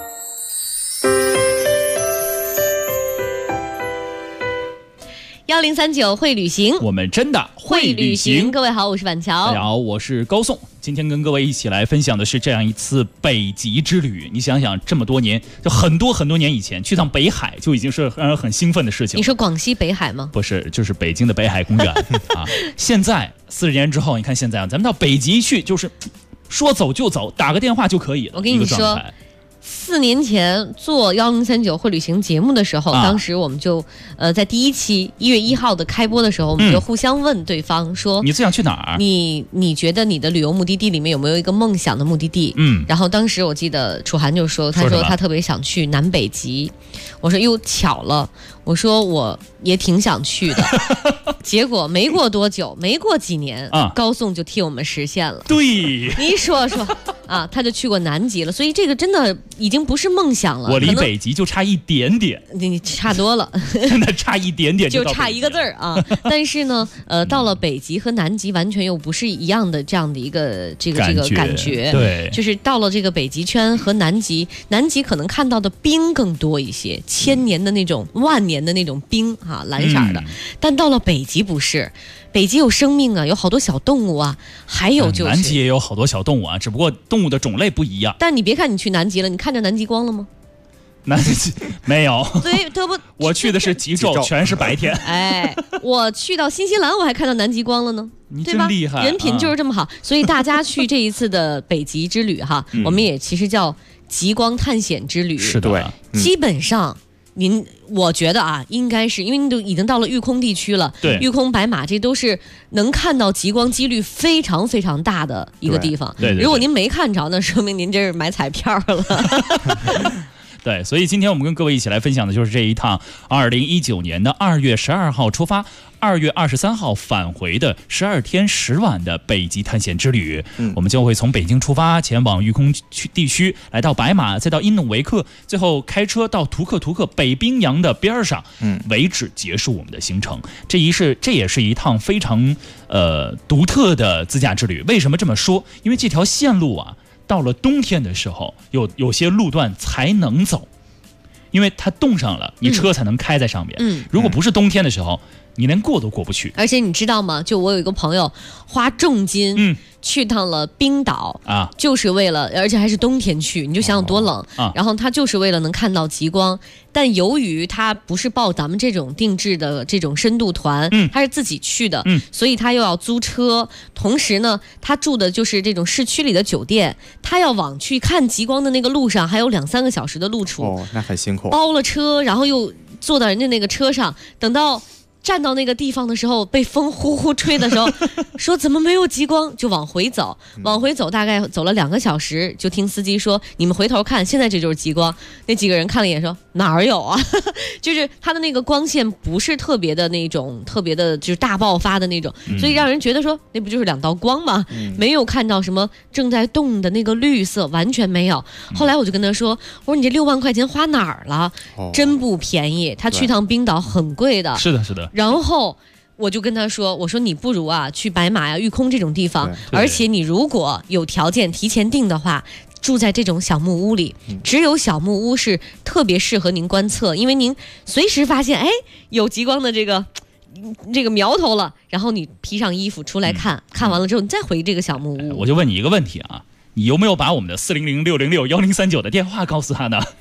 1039会旅行， 我们真的会旅行。 各位好，我是板桥。 大家好，我是高颂。今天跟各位一起来分享的是这样一次北极之旅。你想想，这么多年，就很多年以前去趟北海就已经是让人很兴奋的事情。 你说广西北海吗？ 不是，就是北京的北海公园啊。现在40年之后，你看现在啊，咱们到北极去，就是说走就走，打个电话就可以了。 我跟你说。4年前做1039会旅行节目的时候，当时我们就在第一期1月1号的开播的时候，我们就互相问对方说：“ 你最想去哪儿？ 你觉得你的旅游目的地里面有没有一个梦想的目的地？”然后当时我记得楚涵就说，他说他特别想去南北极。我说又巧了，我说我也挺想去的。结果没过多久，没过几年，高颂就替我们实现了。 对， 你说啊，他就去过南极了，所以这个真的已经不是梦想了。 我离北极就差一点点， 你差多了， 真的差一点点就差一个字儿啊。但是呢，到了北极和南极完全又不是一样的这样的一个这个感觉。 对， 就是到了这个北极圈和南极可能看到的冰更多一些，1000年的那种、万年的那种冰啊，蓝色的。但到了北极不是。北极有生命啊，有好多小动物啊，还有就是南极也有好多小动物啊，只不过动物的种类不一样。 但你别看你去南极了，你看着南极光了吗？ 南极没有， 对，这不， 我去的是极昼，全是白天。 哎，我去到新西兰，我还看到南极光了呢。 你真厉害， 人品就是这么好。所以大家去这一次的北极之旅哈，我们也其实叫极光探险之旅。 是的， 基本上。我觉得啊，应该是因为你都已经到了育空地区了， 对， 育空、白马这都是能看到极光几率非常非常大的一个地方。 对， 如果您没看着，那说明您这是买彩票了。 对，所以今天我们跟各位一起来分享的就是这一趟2019年的2月12号出发，2月23号返回的12天10晚的北极探险之旅。我们将会从北京出发，前往育空地区，来到白马，再到因努维克，最后开车到图克北冰洋的边上，为止结束我们的行程。这也是一趟非常独特的自驾之旅。为什么这么说？因为这条线路啊，到了冬天的时候，有些路段才能走，因为它冻上了，你车才能开在上面。如果不是冬天的时候，你连过都过不去。 而且你知道吗？就我有一个朋友花重金去趟了冰岛啊，就是为了，而且还是冬天去，你就想想多冷然后他就是为了能看到极光。但由于他不是报咱们这种定制的这种深度团，他是自己去的，所以他又要租车，同时呢，他住的就是这种市区里的酒店，他要往去看极光的那个路上还有2-3个小时的路途， 那很辛苦。 包了车，然后又坐到人家那个车上，等到站到那个地方的时候，被风呼呼吹的时候，说怎么没有极光，就往回走，大概走了2个小时，就听司机说你们回头看，现在这就是极光。那几个人看了一眼说哪儿有啊？就是它的那个光线不是特别的那种，特别的就是大爆发的那种，所以让人觉得说那不就是2道光吗？没有看到什么正在动的那个绿色，完全没有。后来我就跟他说，我说你这6万块钱花哪儿了？真不便宜，他去趟冰岛很贵的。 是的。 然后我就跟他说，我说你不如啊去白马呀、育空这种地方，而且你如果有条件提前订的话，住在这种小木屋里，只有小木屋是特别适合您观测，因为您随时发现有极光的这个苗头了，然后你披上衣服出来看，看完了之后你再回这个小木屋。 我就问你一个问题啊，你有没有把我们的400-606-1039的电话告诉他呢？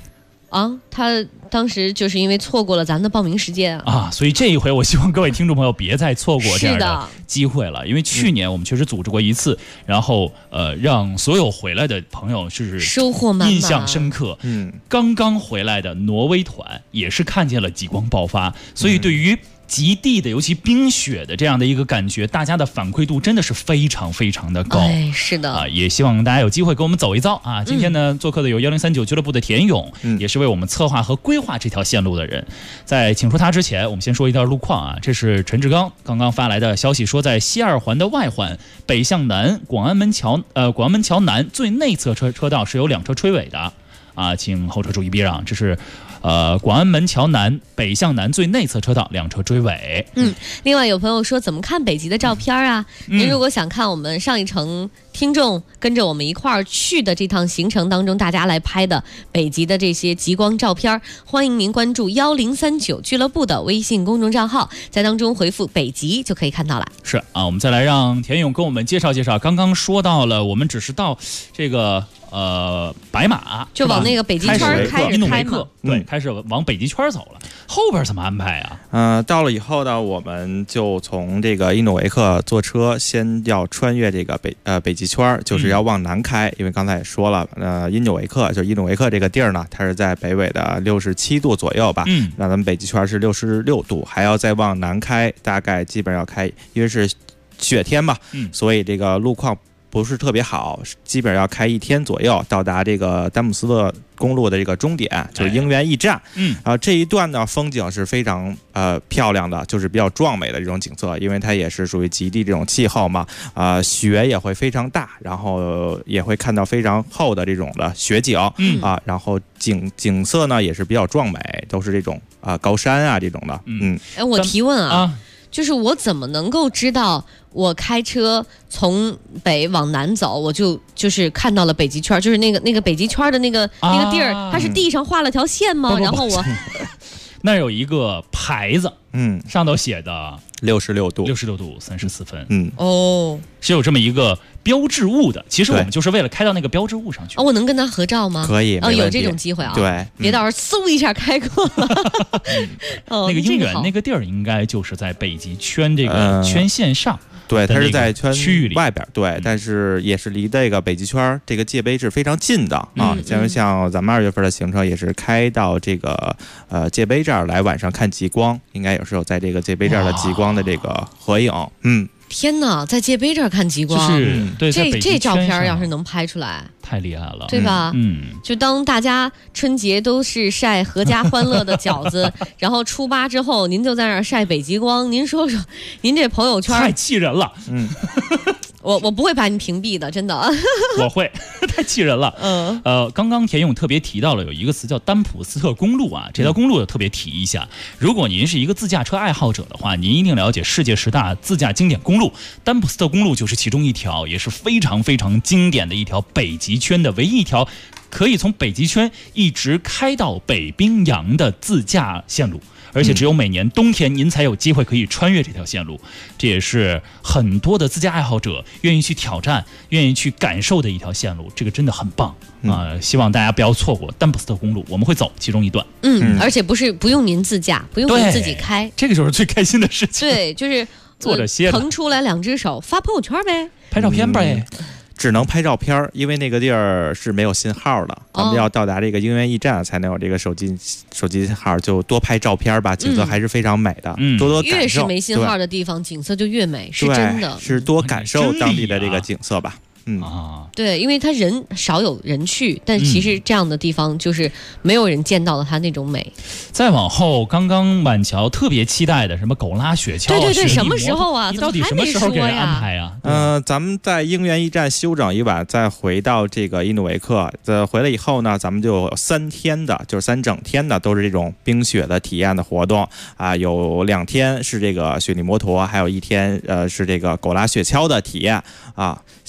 啊，他当时就是因为错过了咱的报名时间啊， 所以这一回我希望各位听众朋友别再错过这样的机会了，因为去年我们确实组织过一次，然后让所有回来的朋友是收获满满， 印象深刻。刚刚回来的挪威团也是看见了极光爆发，所以对于极地的，尤其冰雪的这样的一个感觉，大家的反馈度真的是非常非常的高。 是的也希望大家有机会跟我们走一遭啊！今天呢，做客的有1039俱乐部的田勇，也是为我们策划和规划这条线路的人。在请出他之前，我们先说一段路况啊，这是陈志刚刚发来的消息，说在西二环的外环北向南广安门桥南最内侧车道是有2车追尾的啊，请后车注意避让。这是广安门桥南北向南最内侧车道2车追尾。 另外有朋友说怎么看北极的照片啊？您如果想看我们上一程听众跟着我们一块儿去的这趟行程当中大家来拍的北极的这些极光照片，欢迎您关注1039俱乐部的微信公众账号，在当中回复北极就可以看到了。 是啊，我们再来让田勇跟我们介绍介绍。刚刚说到了，我们只是到这个白马， 就往那个北极圈开始开嘛， 对，开始往北极圈走了。后边怎么安排啊？ 到了以后呢，我们就从这个伊努维克坐车，先要穿越这个北极圈，就是要往南开。因为刚才也说了，伊努维克这个地儿呢，它是在北纬的67度左右吧。那咱们北极圈是66度，还要再往南开，大概基本要开，因为是雪天嘛，所以这个路况不是特别好，基本要开1天左右，到达这个丹姆斯特公路的这个终点，就是英源驿站。这一段呢，风景是非常漂亮的，就是比较壮美的这种景色，因为它也是属于极地这种气候嘛，雪也会非常大，然后也会看到非常厚的这种的雪景然后景色呢也是比较壮美，都是这种高山啊这种的。 我提问啊，就是我怎么能够知道我开车从北往南走，我就是看到了北极圈，就是那个北极圈的那个地儿，它是地上画了条线吗？然后我那有一个牌子，上头写的 66度 34分，是有这么一个标志物的。其实我们就是为了开到那个标志物上去。 我能跟他合照吗？ 可以， 有这种机会啊。 对， 别到时候嗖一下开过了。 那个英远那个地儿应该就是在北极圈这个圈线上。 对，它是在圈区域里外边，对，但是也是离这个北极圈这个界碑是非常近的啊。像咱们2月份的行程也是开到这个界碑这儿来，晚上看极光，应该也是有在这个界碑这儿的极光的这个合影。 天哪，在界碑这儿看极光， 对， 这照片要是能拍出来， 太厉害了， 对吧？就当大家春节都是晒阖家欢乐的饺子，然后初8之后，您就在那儿晒北极光，您说说，您这朋友圈太气人了。 我不会把你屏蔽的，真的。 我会，太气人了。刚刚田勇特别提到了有一个词叫丹普斯特公路啊，这条公路特别提一下。如果您是一个自驾车爱好者的话，您一定了解世界10大自驾经典公路，丹普斯特公路就是其中一条，也是非常非常经典的一条北极圈的唯一一条可以从北极圈一直开到北冰洋的自驾线路。而且只有每年冬天您才有机会可以穿越这条线路，这也是很多的自驾爱好者愿意去挑战、愿意去感受的一条线路，这个真的很棒希望大家不要错过丹普斯特公路，我们会走其中一段。 而且不用您自驾，不用您自己开， 这个就是最开心的事情。 对，就是坐着歇着， 腾出来2只手发朋友圈呗， 拍照片呗。 只能拍照片，因为那个地儿是没有信号的，咱们要到达这个英源驿站才能有这个手机信号，就多拍照片吧，景色还是非常美的，多感受。 越是没信号的地方，景色就越美，是真的。 是多感受当地的这个景色吧。 对，因为它人少有人去，但其实这样的地方就是没有人见到的它那种美。 再往后，刚刚晚桥特别期待的什么狗拉雪橇， 对，什么时候啊？ 你到底什么时候给人安排啊？ 咱们在英源驿站休整一晚，再回到这个伊努维克。回来以后呢，咱们就有3天的，就是3整天的，都是这种冰雪的体验的活动啊。有2天是这个雪地摩托，还有1天是这个狗拉雪橇的体验啊。先说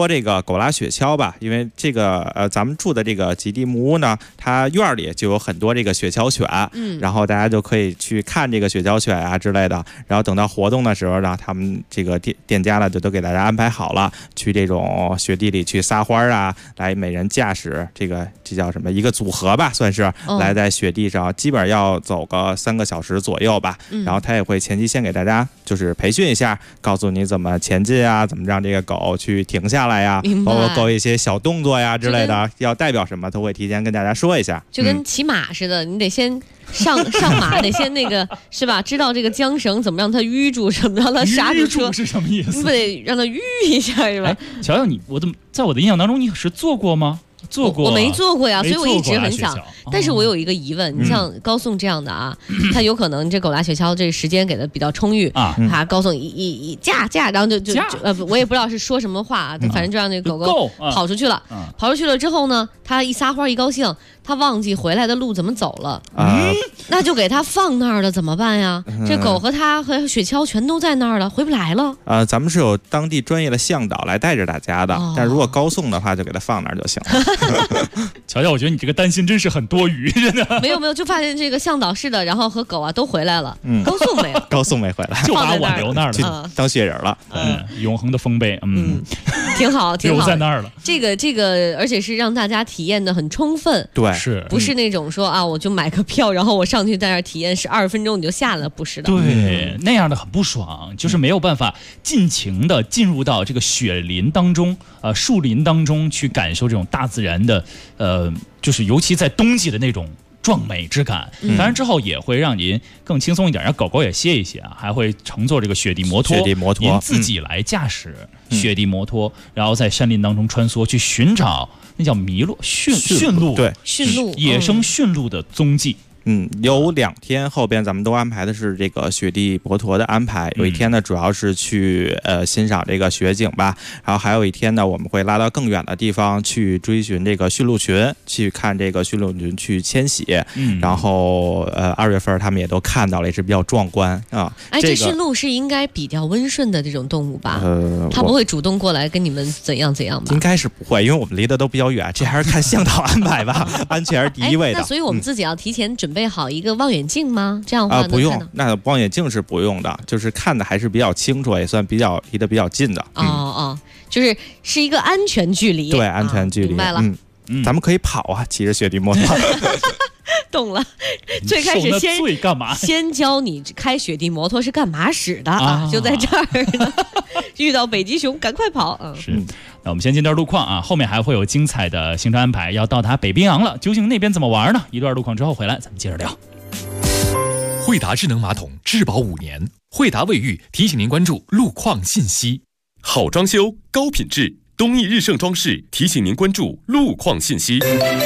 说这个狗拉雪橇吧，因为这个咱们住的这个极地木屋呢，它院里就有很多这个雪橇犬，然后大家就可以去看这个雪橇犬啊之类的。然后等到活动的时候呢，他们这个店家呢就都给大家安排好了，去这种雪地里去撒欢啊，来每人驾驶这叫什么一个组合吧，算是来在雪地上，基本上要走个3个小时左右吧。然后他也会前期先给大家就是培训一下，告诉你怎么前进啊，怎么让这个狗去停下来呀，包括搞一些小动作呀之类的，要代表什么，都会提前跟大家说一下。 就跟骑马似的，你得先上马，得先那个是吧？知道这个缰绳怎么让它淤住，怎么让它刹住车是什么意思？ 你不得让它淤一下是吧？ 乔乔，在我的印象当中，你是做过吗？做过， 我没做过呀，所以我一直很想。但是我有一个疑问，你像高颂这样的啊，他有可能这狗拉雪橇这时间给的比较充裕啊，高颂一驾，然后就我也不知道是说什么话，反正就让那狗狗跑出去了。跑出去了之后呢，他一撒欢一高兴，他忘记回来的路怎么走了，那就给他放那儿了，怎么办呀？这狗和他和雪橇全都在那儿了，回不来了。 咱们是有当地专业的向导来带着大家的，但如果高颂的话，就给他放那儿就行了。 乔乔，我觉得你这个担心真是很多余，真的。 没有，就发现这个向导是的，然后和狗啊都回来了，高颂没有， 高颂没回来， 就把我留那儿了，当雪人了。 永恒的丰碑， 挺好， 留在那儿了。 这个，而且是让大家体验的很充分， 对， 是不是那种说啊，我就买个票，然后我上去在那儿体验20分钟你就下来了，不是的。 对，那样的很不爽，就是没有办法尽情的进入到这个雪林当中，树林当中去感受这种大自然的，就是尤其在冬季的那种壮美之感。当然之后也会让您更轻松一点，让狗狗也歇一歇啊，还会乘坐这个雪地摩托，您自己来驾驶雪地摩托，然后在山林当中穿梭，去寻找那叫麋鹿驯鹿， 对， 驯鹿野生驯鹿的踪迹。 有2天后边咱们都安排的是这个雪地摩托的安排，有一天呢主要是去欣赏这个雪景吧，然后还有一天呢我们会拉到更远的地方去追寻这个驯鹿群，去看这个驯鹿群去迁徙，然后2月份他们也都看到了，也是比较壮观啊。 这驯鹿是应该比较温顺的这种动物吧？它不会主动过来跟你们怎样吧？ 应该是不会，因为我们离得都比较远，这还是看向导安排吧，安全是第一位的。 那所以我们自己要提前准备好一个望远镜吗？这样的话不用，那望远镜是不用的，就是看的还是比较清楚，也算离得比较近的。 就是一个安全距离。 对，安全距离。 明白了。 咱们可以跑啊，骑着雪地摩托。 懂了。最开始先教你开雪地摩托是干嘛使的啊？就在这儿呢。遇到北极熊赶快跑。 是。那我们先进段路况啊，后面还会有精彩的行程安排，要到达北冰洋了，究竟那边怎么玩呢？一段路况之后回来，咱们接着聊。 惠达智能马桶质保5年，惠达卫浴提醒您关注路况信息。 好装修，高品质，东义日盛装饰提醒您关注路况信息。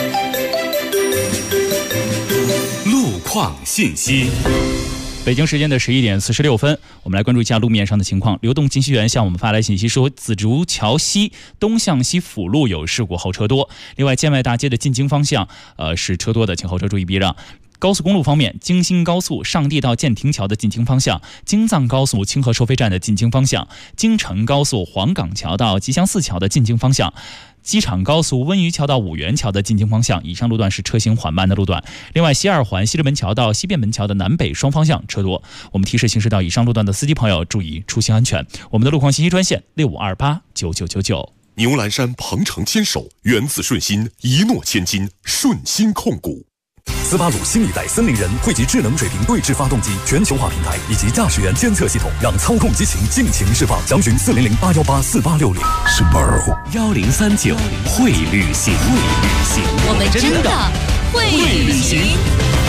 路况信息。 北京时间的11点46分，我们来关注一下路面上的情况。流动信息员向我们发来信息说，紫竹桥西东向西辅路有事故，后车多。另外，建外大街的进京方向，是车多的，请后车注意避让。高速公路方面，京新高速上地到建亭桥的进京方向，京藏高速清河收费站的进京方向，京承高速黄岗桥到吉祥寺桥的进京方向，机场高速温榆桥到五元桥的进京方向，以上路段是车行缓慢的路段。另外，西2环西直门桥到西便门桥的南北双方向车多。我们提示行驶到以上路段的司机朋友注意出行安全。我们的路况信息专线65289999。 牛栏山鹏程牵手，源自顺心，一诺千金，顺心控股。 斯巴鲁新一代森林人汇集智能水平对置发动机、全球化平台以及驾驶员监测系统，让操控激情尽情释放。详询400-818-4860。Subaru 1039会旅行， 我们真的会旅行。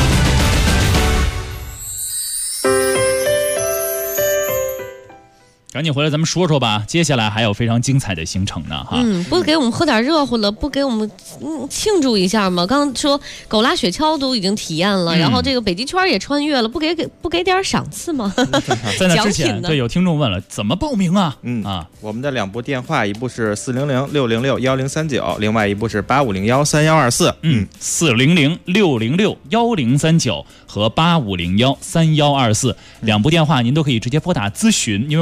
赶紧回来咱们说说吧，接下来还有非常精彩的行程呢哈。 不给我们喝点热乎了，不给我们庆祝一下吗？刚刚说狗拉雪橇都已经体验了，然后这个北极圈也穿越了，不给点赏赐吗？ 在那之前，对，有听众问了，怎么报名啊？ 我们的2部电话，一部是400-606-1039，另外一部是8501-3124。 400-606-1039和8501-3124，2部电话您都可以直接拨打咨询，因为我们这回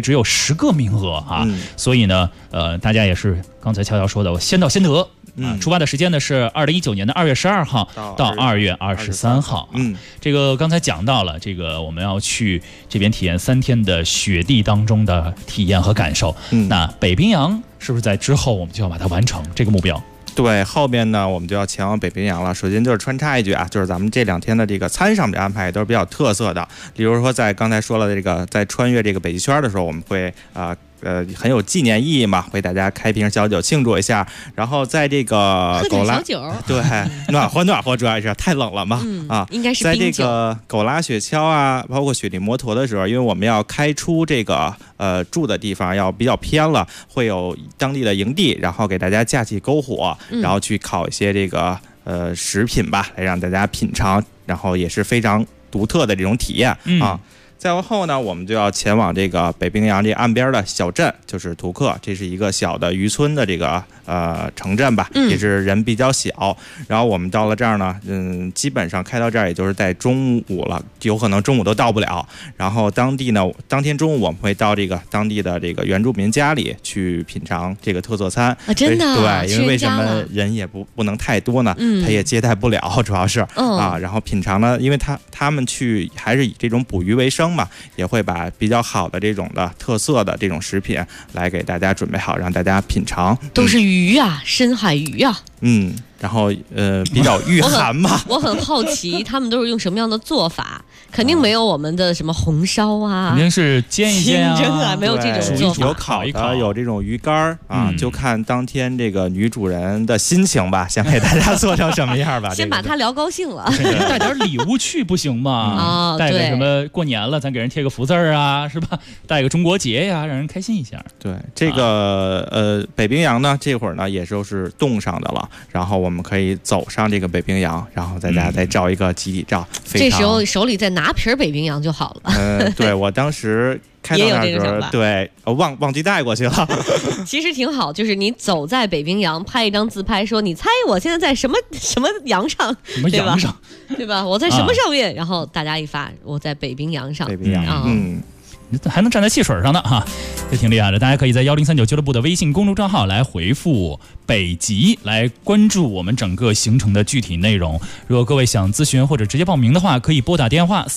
只有10个名额啊，所以呢，大家也是刚才乔乔说的，先到先得。出发的时间呢是2019年的2月12号到2月23号。这个刚才讲到了，这个我们要去这边体验3天的雪地当中的体验和感受。那北冰洋是不是在之后我们就要把它完成这个目标？ 对，后边呢我们就要前往北冰洋了。首先就是穿插一句啊，就是咱们这2天的这个餐上面的安排也都是比较特色的。比如说在刚才说了这个，在穿越这个北极圈的时候，我们会很有纪念意义嘛，为大家开瓶小酒庆祝一下。然后在这个狗拉，对，暖和，主要是太冷了嘛， 应该是在这个狗拉雪橇啊，包括雪地摩托的时候，因为我们要开出这个住的地方要比较偏了，会有当地的营地，然后给大家架起篝火，然后去烤一些这个食品吧，来让大家品尝，然后也是非常独特的这种体验啊。再往后呢，我们就要前往这个北冰洋这岸边的小镇，就是图克，这是一个小的渔村的这个城镇吧，也是人比较小。然后我们到了这儿呢，基本上开到这儿也就是在中午了，有可能中午都到不了。然后当天中午我们会到这个当地的这个原住民家里去品尝这个特色餐。 真的？ 对，因为为什么人也不能太多呢？他也接待不了，主要是然后品尝呢，因为他们去还是以这种捕鱼为生嘛，也会把比较好的这种的特色的这种食品来给大家准备好，让大家品尝。 都是鱼啊，深海鱼啊。 然后比较御寒嘛。 我很好奇，他们都是用什么样的做法？肯定没有我们的什么红烧啊， 肯定是煎一煎啊，没有这种做法。 有烤的，有这种鱼干啊，就看当天这个女主人的心情吧，想给大家做成什么样吧。 先把她聊高兴了， 带点礼物去不行吗？带个什么过年了，咱给人贴个福字啊，是吧？带个中国结呀，让人开心一下。 对，这个北冰洋呢，这会儿呢也就是冻上的了，然后我们可以走上这个北冰洋，然后大家再照一个集体照。 这时候手里再拿瓶北冰洋就好了。 对，我当时开到那时候，对，忘记带过去了。 其实挺好，就是你走在北冰洋，拍一张自拍，说你猜我现在在什么洋上， 什么洋上， 对吧？我在什么上面？然后大家一发，我在北冰洋上。 北冰洋， 还能站在汽水上呢哈，这挺厉害的。大家可以在1039俱乐部的微信公众账号来回复北极，来关注我们整个行程的具体内容。如果各位想咨询或者直接报名的话，可以拨打电话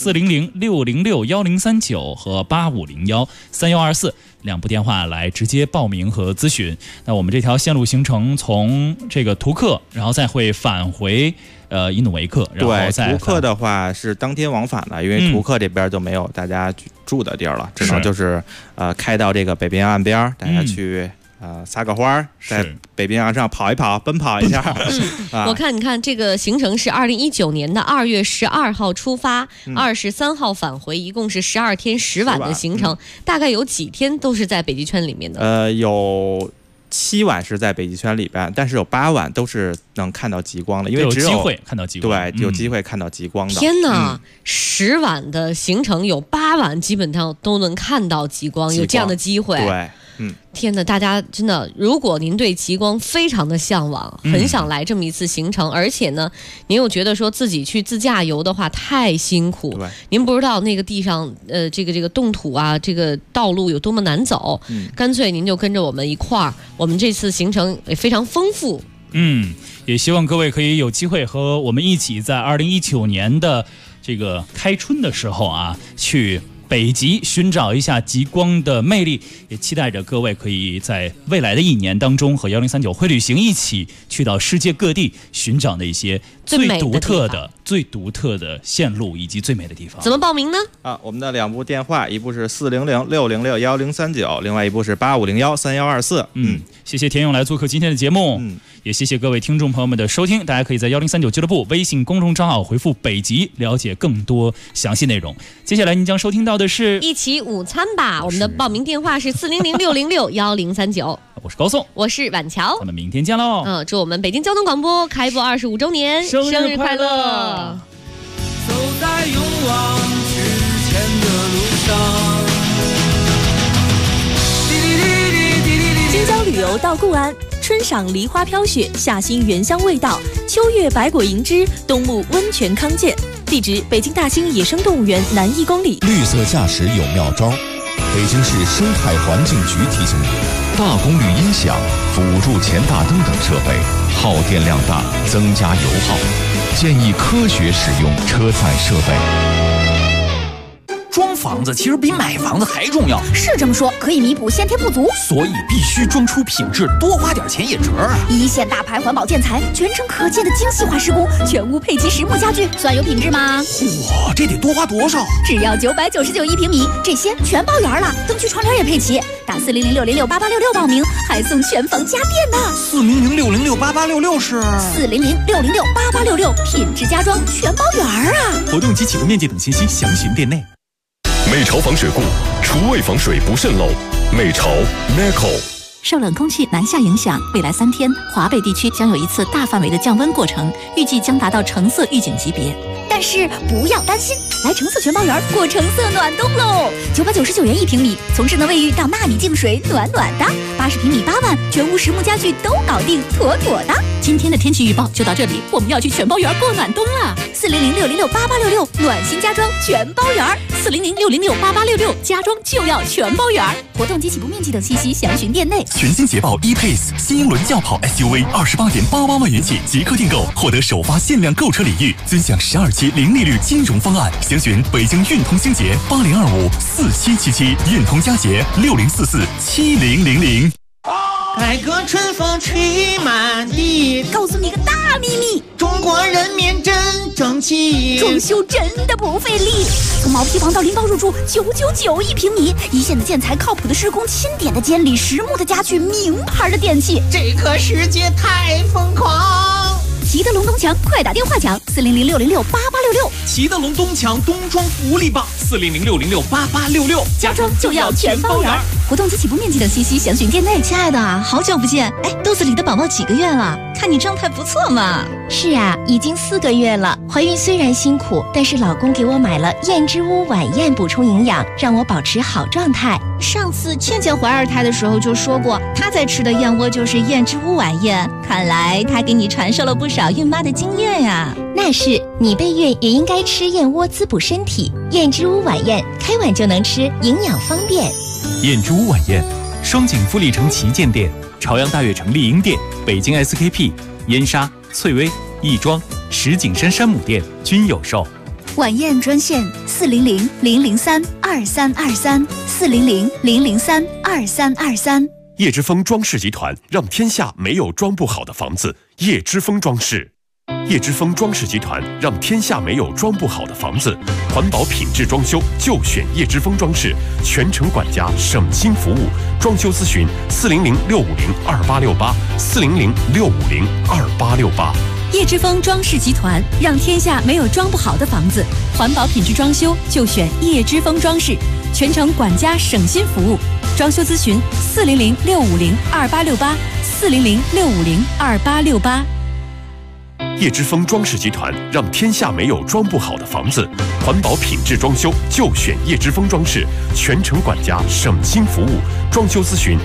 400-606-1039和8501-3124两部电话来直接报名和咨询。那我们这条线路行程从这个图克，然后再会返回伊努维克，然后再图克的话是当天往返的，因为图克这边就没有大家住的地儿了，只能就是开到这个北冰洋岸边，大家去撒个花，在北冰洋上跑一跑，奔跑一下。 我看你看这个行程是2019年的2月12号出发，23号返回，一共是12天10晚的行程。大概有几天都是在北极圈里面的？ 有7晚是在北极圈里边，但是有8晚都是能看到极光的，因为只有机会看到极光， 对，有机会看到极光的。 天哪，10晚的行程有8晚基本上都能看到极光，有这样的机会。 对。 天哪，大家真的，如果您对极光非常的向往，很想来这么一次行程，而且呢，您又觉得说自己去自驾游的话太辛苦，您不知道那个地上这个冻土啊，这个道路有多么难走，干脆您就跟着我们一块儿，我们这次行程也非常丰富。 也希望各位可以有机会和我们一起在2019年的这个开春的时候啊，去北极寻找一下极光的魅力，也期待着各位可以在未来的1年当中和1039会旅行一起去到世界各地寻找那些最独特的线路以及最美的地方。 怎么报名呢？ 我们的2部电话，一部是400-606-1039，另外一部是8501-3124。 谢谢田勇来做客今天的节目，也谢谢各位听众朋友们的收听。大家可以在1039俱乐部微信公众账号回复北极，了解更多详细内容。接下来您将收听到的是一起午餐吧，我们的报名电话是400-606-1039。 我是高颂， 我是婉乔， 咱们明天见喽。 祝我们北京交通广播开播25周年生日快乐！ 走在勇往直前的路上。 京郊旅游到固安，春赏梨花飘雪，夏欣原香味道，秋月百果盈枝，冬沐温泉康健。地址：北京大兴野生动物园南1公里。 绿色驾驶有妙招， 北京市生态环境局提醒您：大功率音响、辅助前大灯等设备耗电量大，增加油耗，建议科学使用车载设备。 装房子其实比买房子还重要， 是这么说，可以弥补先天不足， 所以必须装出品质，多花点钱也值啊！ 一线大牌环保建材，全程可见的精细化施工，全屋配齐实木家具，算有品质吗？ 哇，这得多花多少？ 只要999一平米，这些全包圆了，灯具窗帘也配齐。打400-606-8866报名，还送全房家电呢。 400-606-8866是 400-606-8866，品质家装全包圆啊！ 活动及启动面积等信息详询店内。 美潮防水固，厨卫防水不渗漏。美潮 Neco。 受冷空气南下影响，未来3天，华北地区将有一次大范围的降温过程，预计将达到橙色预警级别。 但是不要担心，来橙色全包园过橙色暖冬喽！999元一平米，从智能卫浴到纳米净水，暖暖的。80平米8万，全屋实木家具都搞定，妥妥的。 今天的天气预报就到这里，我们要去全包园过暖冬了。 400-606-8866，暖心家装全包园。 400-606-8866，家装就要全包园。 活动及起步面积等信息详询店内。 全新捷豹 E-Pace 新英伦轿跑 SUV28.88万元起即刻订购，获得首发限量购车礼遇，尊享12期零利率金融方案。详询北京运通星捷80254777，运通佳捷60447000。 改革春风吹满地， 告诉你个大秘密， 中国人民真争气， 装修真的不费力。从毛坯房到拎包入住，999一平米，一线的建材，靠谱的施工，钦点的监理，实木的家具，名牌的电器， 这个世界太疯狂。 齐德龙东墙，快打电话抢400-606-8866。 齐德龙东墙冬装福利棒，400-606-8866， 家装就要全包圆。活动及起步面积等信息详询店内。 亲爱的，好久不见，肚子里的宝宝几个月了？看你状态不错嘛。 是啊，已经4个月了。怀孕虽然辛苦，但是老公给我买了燕之屋晚宴补充营养，让我保持好状态。 上次倩倩怀2胎的时候就说过，她在吃的燕窝就是燕之屋晚宴，看来她给你传授了不少孕妈的经验呀。 那是，你备孕也应该吃燕窝滋补身体。燕之屋晚宴，开碗就能吃，营养方便。 燕之屋晚宴，双井富力城旗舰店、朝阳大悦城丽婴店、北京 SKP、燕莎、翠微、亦庄、石景山山姆店均有售。 晚宴专线400-003-2323，400-003-2323。 叶之峰装饰集团让天下没有装不好的房子。叶之峰装饰，叶之峰装饰集团让天下没有装不好的房子。环保品质装修就选叶之峰装饰，全程管家，省心服务。装修咨询400-650-2868，400-650-2868。 叶之峰装饰集团让天下没有装不好的房子，环保品质装修就选叶之峰装饰，全程管家省心服务。装修咨询400-650-2868，400-650-2868。 叶之峰装饰集团让天下没有装不好的房子，环保品质装修就选叶之峰装饰，全程管家，省心服务。装修咨询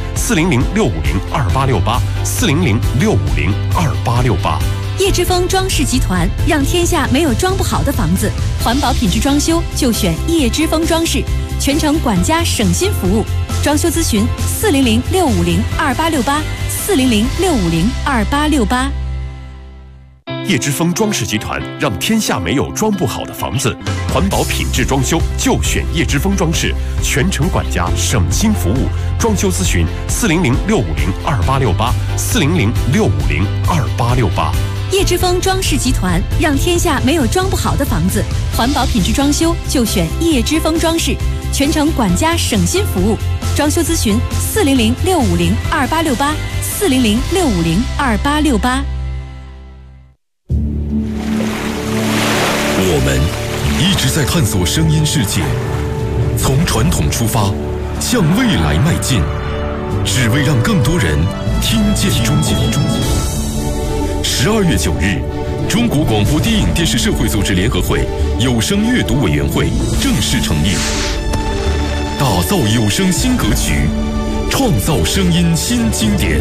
400-650-2868，400-650-2868。 叶之峰装饰集团让天下没有装不好的房子，环保品质装修就选叶之峰装饰，全程管家省心服务。装修咨询400-650-2868，400-650-2868。 叶之峰装饰集团让天下没有装不好的房子，环保品质装修就选叶之峰装饰，全程管家，省心服务。装修咨询400-650-2868，400-650-2868。 叶之峰装饰集团让天下没有装不好的房子，环保品质装修就选叶之峰装饰，全程管家，省心服务。装修咨询400-650-2868，400-650-2868。 我们一直在探索声音世界，从传统出发，向未来迈进，只为让更多人听见中国。12月9日，中国广播电影电视社会组织联合会有声阅读委员会正式成立，打造有声新格局，创造声音新经典。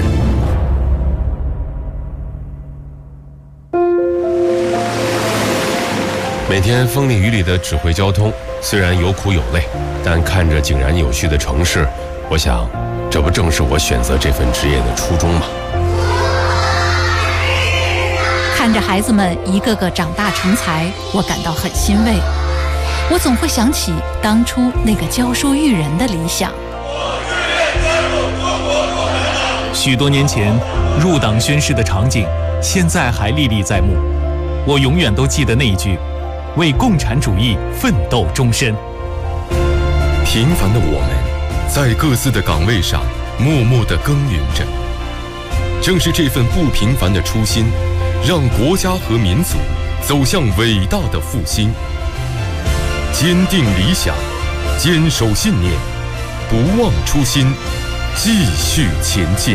每天风里雨里的指挥交通，虽然有苦有累，但看着井然有序的城市，我想，这不正是我选择这份职业的初衷吗？ 看着孩子们一个个长大成才，我感到很欣慰。我总会想起当初那个教书育人的理想。 许多年前入党宣誓的场景，现在还历历在目。我永远都记得那一句：为共产主义奋斗终身。 平凡的我们，在各自的岗位上默默地耕耘着。正是这份不平凡的初心，让国家和民族走向伟大的复兴。坚定理想，坚守信念，不忘初心，继续前进。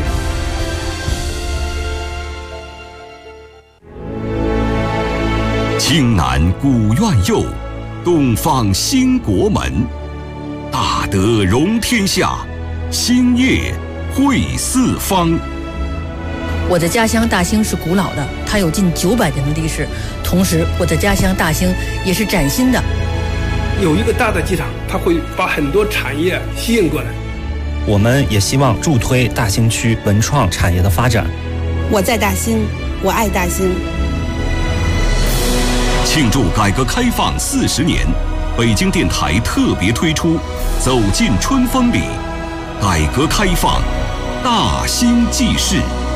青南古院右，东方兴国门。大德容天下，兴业惠四方。 我的家乡大兴是古老的，它有近900年的历史。同时，我的家乡大兴也是崭新的。 有一个大的机场，它会把很多产业吸引过来。 我们也希望助推大兴区文创产业的发展。 我在大兴，我爱大兴。 庆祝改革开放40年，北京电台特别推出《走进春风里》，改革开放，大兴纪事。